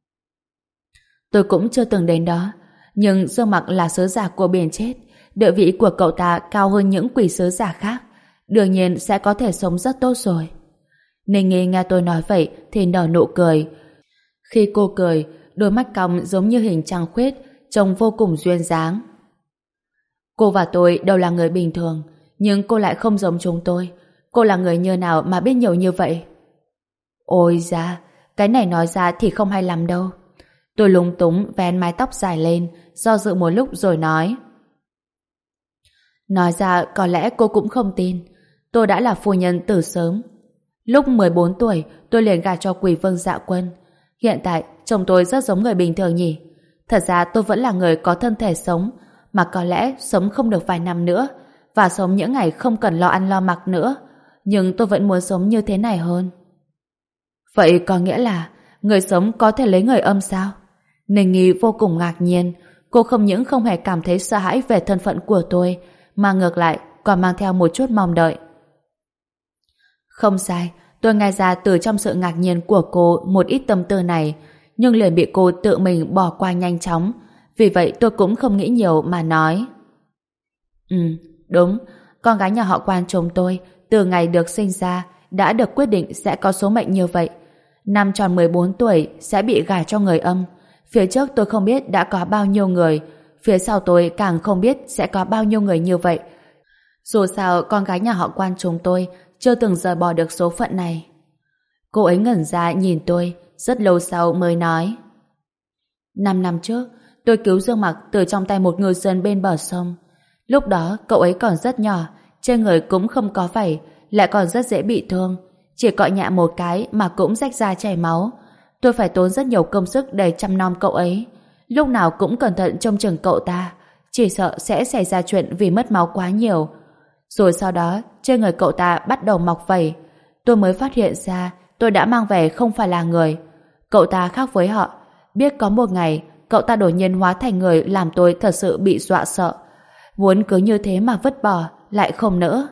Tôi cũng chưa từng đến đó, nhưng Dương Mặc là sứ giả của biển chết, địa vị của cậu ta cao hơn những quỷ sứ giả khác, đương nhiên sẽ có thể sống rất tốt rồi. Ninh Nghi nghe tôi nói vậy thì nở nụ cười. Khi cô cười, đôi mắt cong giống như hình trăng khuyết, trông vô cùng duyên dáng. Cô và tôi đều là người bình thường, nhưng cô lại không giống chúng tôi. Cô là người như nào mà biết nhiều như vậy? Ôi da, cái này nói ra thì không hay lắm đâu. Tôi lúng túng vén mái tóc dài lên, do dự một lúc rồi nói. Nói ra có lẽ cô cũng không tin. Tôi đã là phu nhân từ sớm. Lúc mười bốn tuổi, tôi liền gả cho Quỷ Vương Dạ Quân. Hiện tại, chồng tôi rất giống người bình thường nhỉ? Thật ra tôi vẫn là người có thân thể sống, mà có lẽ sống không được vài năm nữa, và sống những ngày không cần lo ăn lo mặc nữa. Nhưng tôi vẫn muốn sống như thế này hơn. Vậy có nghĩa là người sống có thể lấy người âm sao? Ninh Nghi vô cùng ngạc nhiên. Cô không những không hề cảm thấy sợ hãi về thân phận của tôi, mà ngược lại còn mang theo một chút mong đợi. Không sai, tôi nghe ra từ trong sự ngạc nhiên của cô một ít tâm tư này, nhưng liền bị cô tự mình bỏ qua nhanh chóng. Vì vậy tôi cũng không nghĩ nhiều mà nói. Ừ, đúng, con gái nhà họ Quan chúng tôi từ ngày được sinh ra đã được quyết định sẽ có số mệnh như vậy. Năm tròn mười bốn tuổi sẽ bị gả cho người âm. Phía trước tôi không biết đã có bao nhiêu người, phía sau tôi càng không biết sẽ có bao nhiêu người như vậy. Dù sao con gái nhà họ Quan chúng tôi chưa từng rời bỏ được số phận này. Cô ấy ngẩn ra nhìn tôi, rất lâu sau mới nói. Năm năm trước, tôi cứu Dương Mặc từ trong tay một ngư dân bên bờ sông. Lúc đó cậu ấy còn rất nhỏ, trên người cũng không có vảy, lại còn rất dễ bị thương. Chỉ cọ nhẹ một cái mà cũng rách da chảy máu. Tôi phải tốn rất nhiều công sức để chăm nom cậu ấy. Lúc nào cũng cẩn thận trông chừng cậu ta, chỉ sợ sẽ xảy ra chuyện vì mất máu quá nhiều. Rồi sau đó, trên người cậu ta bắt đầu mọc vảy. Tôi mới phát hiện ra tôi đã mang về không phải là người. Cậu ta khác với họ. Biết có một ngày, cậu ta đột nhiên hóa thành người làm tôi thật sự bị dọa sợ. Muốn cứ như thế mà vứt bỏ, lại không nỡ.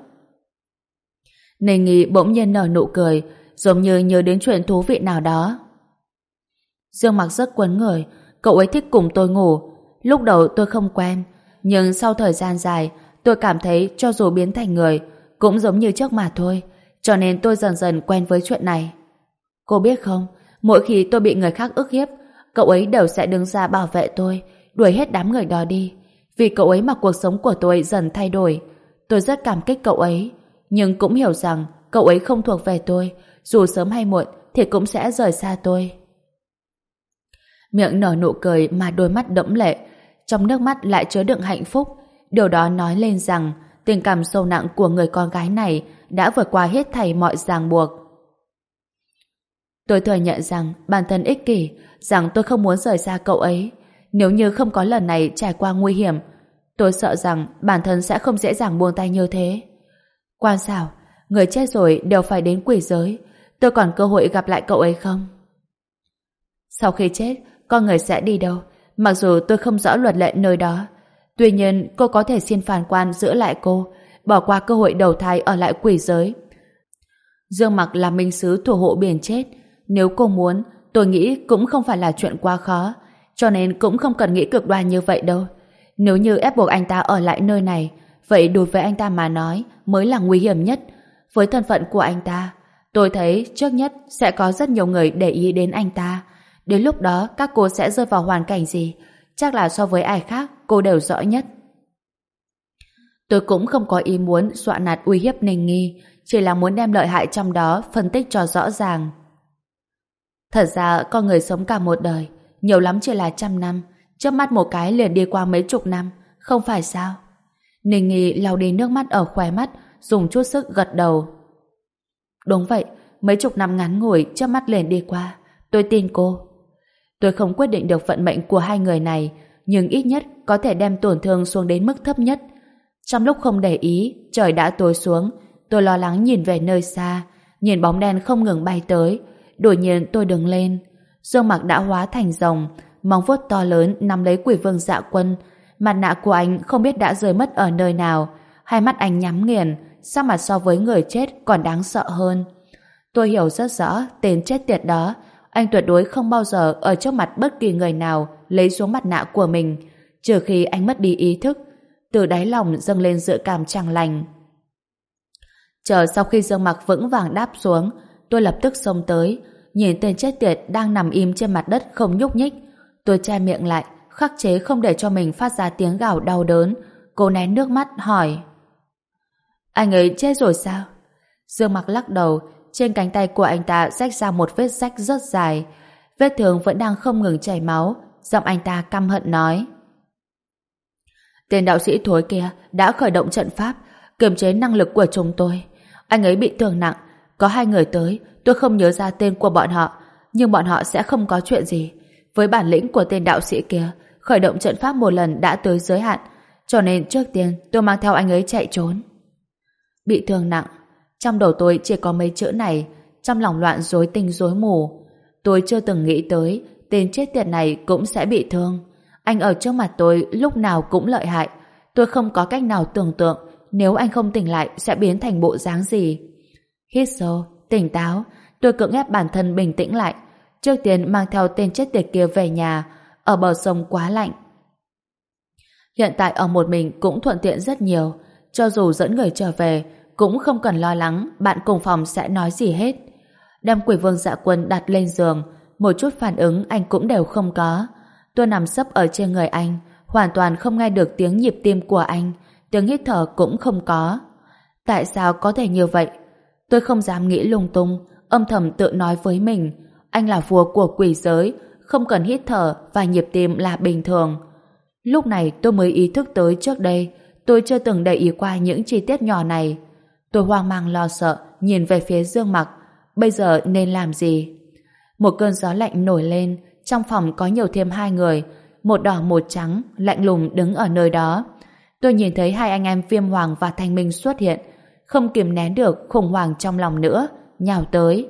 Ninh Nghi bỗng nhiên nở nụ cười, giống như nhớ đến chuyện thú vị nào đó. Dương Mặc rất quấn người, cậu ấy thích cùng tôi ngủ. Lúc đầu tôi không quen, nhưng sau thời gian dài, tôi cảm thấy cho dù biến thành người, cũng giống như trước mà thôi, cho nên tôi dần dần quen với chuyện này. Cô biết không, mỗi khi tôi bị người khác ức hiếp, cậu ấy đều sẽ đứng ra bảo vệ tôi, đuổi hết đám người đó đi. Vì cậu ấy mà cuộc sống của tôi dần thay đổi. Tôi rất cảm kích cậu ấy, nhưng cũng hiểu rằng cậu ấy không thuộc về tôi, dù sớm hay muộn thì cũng sẽ rời xa tôi. Miệng nở nụ cười mà đôi mắt đẫm lệ, trong nước mắt lại chứa đựng hạnh phúc. Điều đó nói lên rằng tình cảm sâu nặng của người con gái này đã vượt qua hết thảy mọi ràng buộc. Tôi thừa nhận rằng bản thân ích kỷ, rằng tôi không muốn rời xa cậu ấy. Nếu như không có lần này trải qua nguy hiểm, tôi sợ rằng bản thân sẽ không dễ dàng buông tay như thế. Quan xảo, người chết rồi đều phải đến quỷ giới. Tôi còn cơ hội gặp lại cậu ấy không? Sau khi chết, con người sẽ đi đâu? Mặc dù tôi không rõ luật lệ nơi đó. Tuy nhiên, cô có thể xin phán quan giữ lại cô, bỏ qua cơ hội đầu thai ở lại quỷ giới. Dương Mặc là minh sứ thủ hộ biển chết. Nếu cô muốn, tôi nghĩ cũng không phải là chuyện quá khó, cho nên cũng không cần nghĩ cực đoan như vậy đâu. Nếu như ép buộc anh ta ở lại nơi này, vậy đối với anh ta mà nói mới là nguy hiểm nhất. Với thân phận của anh ta, tôi thấy trước nhất sẽ có rất nhiều người để ý đến anh ta. Đến lúc đó các cô sẽ rơi vào hoàn cảnh gì, chắc là so với ai khác cô đều rõ nhất. Tôi cũng không có ý muốn dọa nạt uy hiếp Ninh Nghi, chỉ là muốn đem lợi hại trong đó phân tích cho rõ ràng. Thật ra con người sống cả một đời, nhiều lắm chỉ là trăm năm, chớp mắt một cái liền đi qua mấy chục năm, không phải sao? Ninh Nghi lau đi nước mắt ở khóe mắt, dùng chút sức gật đầu. Đúng vậy, mấy chục năm ngắn ngủi chớp mắt liền đi qua, tôi tin cô. Tôi không quyết định được vận mệnh của hai người này, nhưng ít nhất có thể đem tổn thương xuống đến mức thấp nhất. Trong lúc không để ý, trời đã tối xuống, tôi lo lắng nhìn về nơi xa, nhìn bóng đen không ngừng bay tới. Đột nhiên tôi đứng lên, Dương Mặc đã hóa thành rồng, móng vuốt to lớn nắm lấy Quỷ Vương Dạ Quân. Mặt nạ của anh không biết đã rơi mất ở nơi nào, hai mắt anh nhắm nghiền, sắc mặt so với người chết còn đáng sợ hơn. Tôi hiểu rất rõ tên chết tiệt đó, anh tuyệt đối không bao giờ ở trước mặt bất kỳ người nào lấy xuống mặt nạ của mình, trừ khi anh mất đi ý thức. Từ đáy lòng dâng lên dự cảm chẳng lành. Chờ sau khi Dương Mặc vững vàng đáp xuống, tôi lập tức xông tới, nhìn tên chết tiệt đang nằm im trên mặt đất không nhúc nhích. Tôi che miệng lại, khắc chế không để cho mình phát ra tiếng gào đau đớn. Cô nén nước mắt hỏi: Anh ấy chết rồi sao? Dương Mặc lắc đầu, trên cánh tay của anh ta rách ra một vết rách rất dài. Vết thương vẫn đang không ngừng chảy máu. Giọng anh ta căm hận nói: Tên đạo sĩ thối kia đã khởi động trận pháp, kiềm chế năng lực của chúng tôi. Anh ấy bị thương nặng, có hai người tới, tôi không nhớ ra tên của bọn họ, nhưng bọn họ sẽ không có chuyện gì. Với bản lĩnh của tên đạo sĩ kia, khởi động trận pháp một lần đã tới giới hạn, cho nên trước tiên tôi mang theo anh ấy chạy trốn. Bị thương nặng, trong đầu tôi chỉ có mấy chữ này, trong lòng loạn rối tinh rối mù. Tôi chưa từng nghĩ tới tên chết tiệt này cũng sẽ bị thương. Anh ở trước mặt tôi lúc nào cũng lợi hại. Tôi không có cách nào tưởng tượng nếu anh không tỉnh lại sẽ biến thành bộ dáng gì. Hít sâu, tỉnh táo, tôi cưỡng ép bản thân bình tĩnh lại. Trước tiên mang theo tên chết tiệt kia về nhà. Ở bờ sông quá lạnh. Hiện tại ở một mình cũng thuận tiện rất nhiều. Cho dù dẫn người trở về, cũng không cần lo lắng bạn cùng phòng sẽ nói gì hết. Đem Quỷ Vương Dạ Quân đặt lên giường, một chút phản ứng anh cũng đều không có. Tôi nằm sấp ở trên người anh, hoàn toàn không nghe được tiếng nhịp tim của anh, tiếng hít thở cũng không có. Tại sao có thể như vậy? Tôi không dám nghĩ lung tung, âm thầm tự nói với mình, anh là vua của quỷ giới, không cần hít thở và nhịp tim là bình thường. Lúc này tôi mới ý thức tới trước đây, tôi chưa từng để ý qua những chi tiết nhỏ này. Tôi hoang mang lo sợ, nhìn về phía Dương Mặc, bây giờ nên làm gì? Một cơn gió lạnh nổi lên, trong phòng có nhiều thêm hai người, một đỏ một trắng, lạnh lùng đứng ở nơi đó. Tôi nhìn thấy hai anh em Viêm Hoàng và Thanh Minh xuất hiện, không kìm nén được khủng hoảng trong lòng nữa, nhào tới.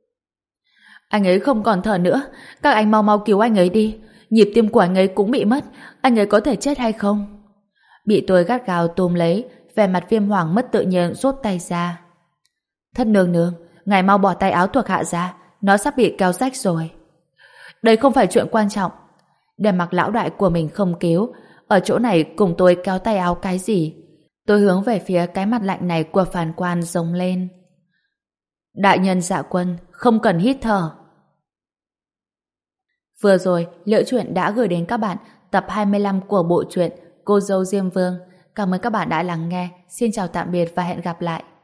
Anh ấy không còn thở nữa, các anh mau mau cứu anh ấy đi, nhịp tim của anh ấy cũng bị mất, anh ấy có thể chết hay không? Bị tôi gắt gao túm lấy, vẻ mặt Viêm Hoàng mất tự nhiên rút tay ra. Thất nương nương, ngài mau bỏ tay áo thuộc hạ ra, nó sắp bị kéo rách rồi. Đây không phải chuyện quan trọng. Để mặc lão đại của mình không cứu, ở chỗ này cùng tôi kéo tay áo cái gì? Tôi hướng về phía cái mặt lạnh này của phản quan giống lên. Đại nhân Dạ Quân, không cần hít thở. Vừa rồi, Liễu Chuyện đã gửi đến các bạn tập hai mươi lăm của bộ truyện Cô dâu Diêm Vương. Cảm ơn các bạn đã lắng nghe. Xin chào tạm biệt và hẹn gặp lại.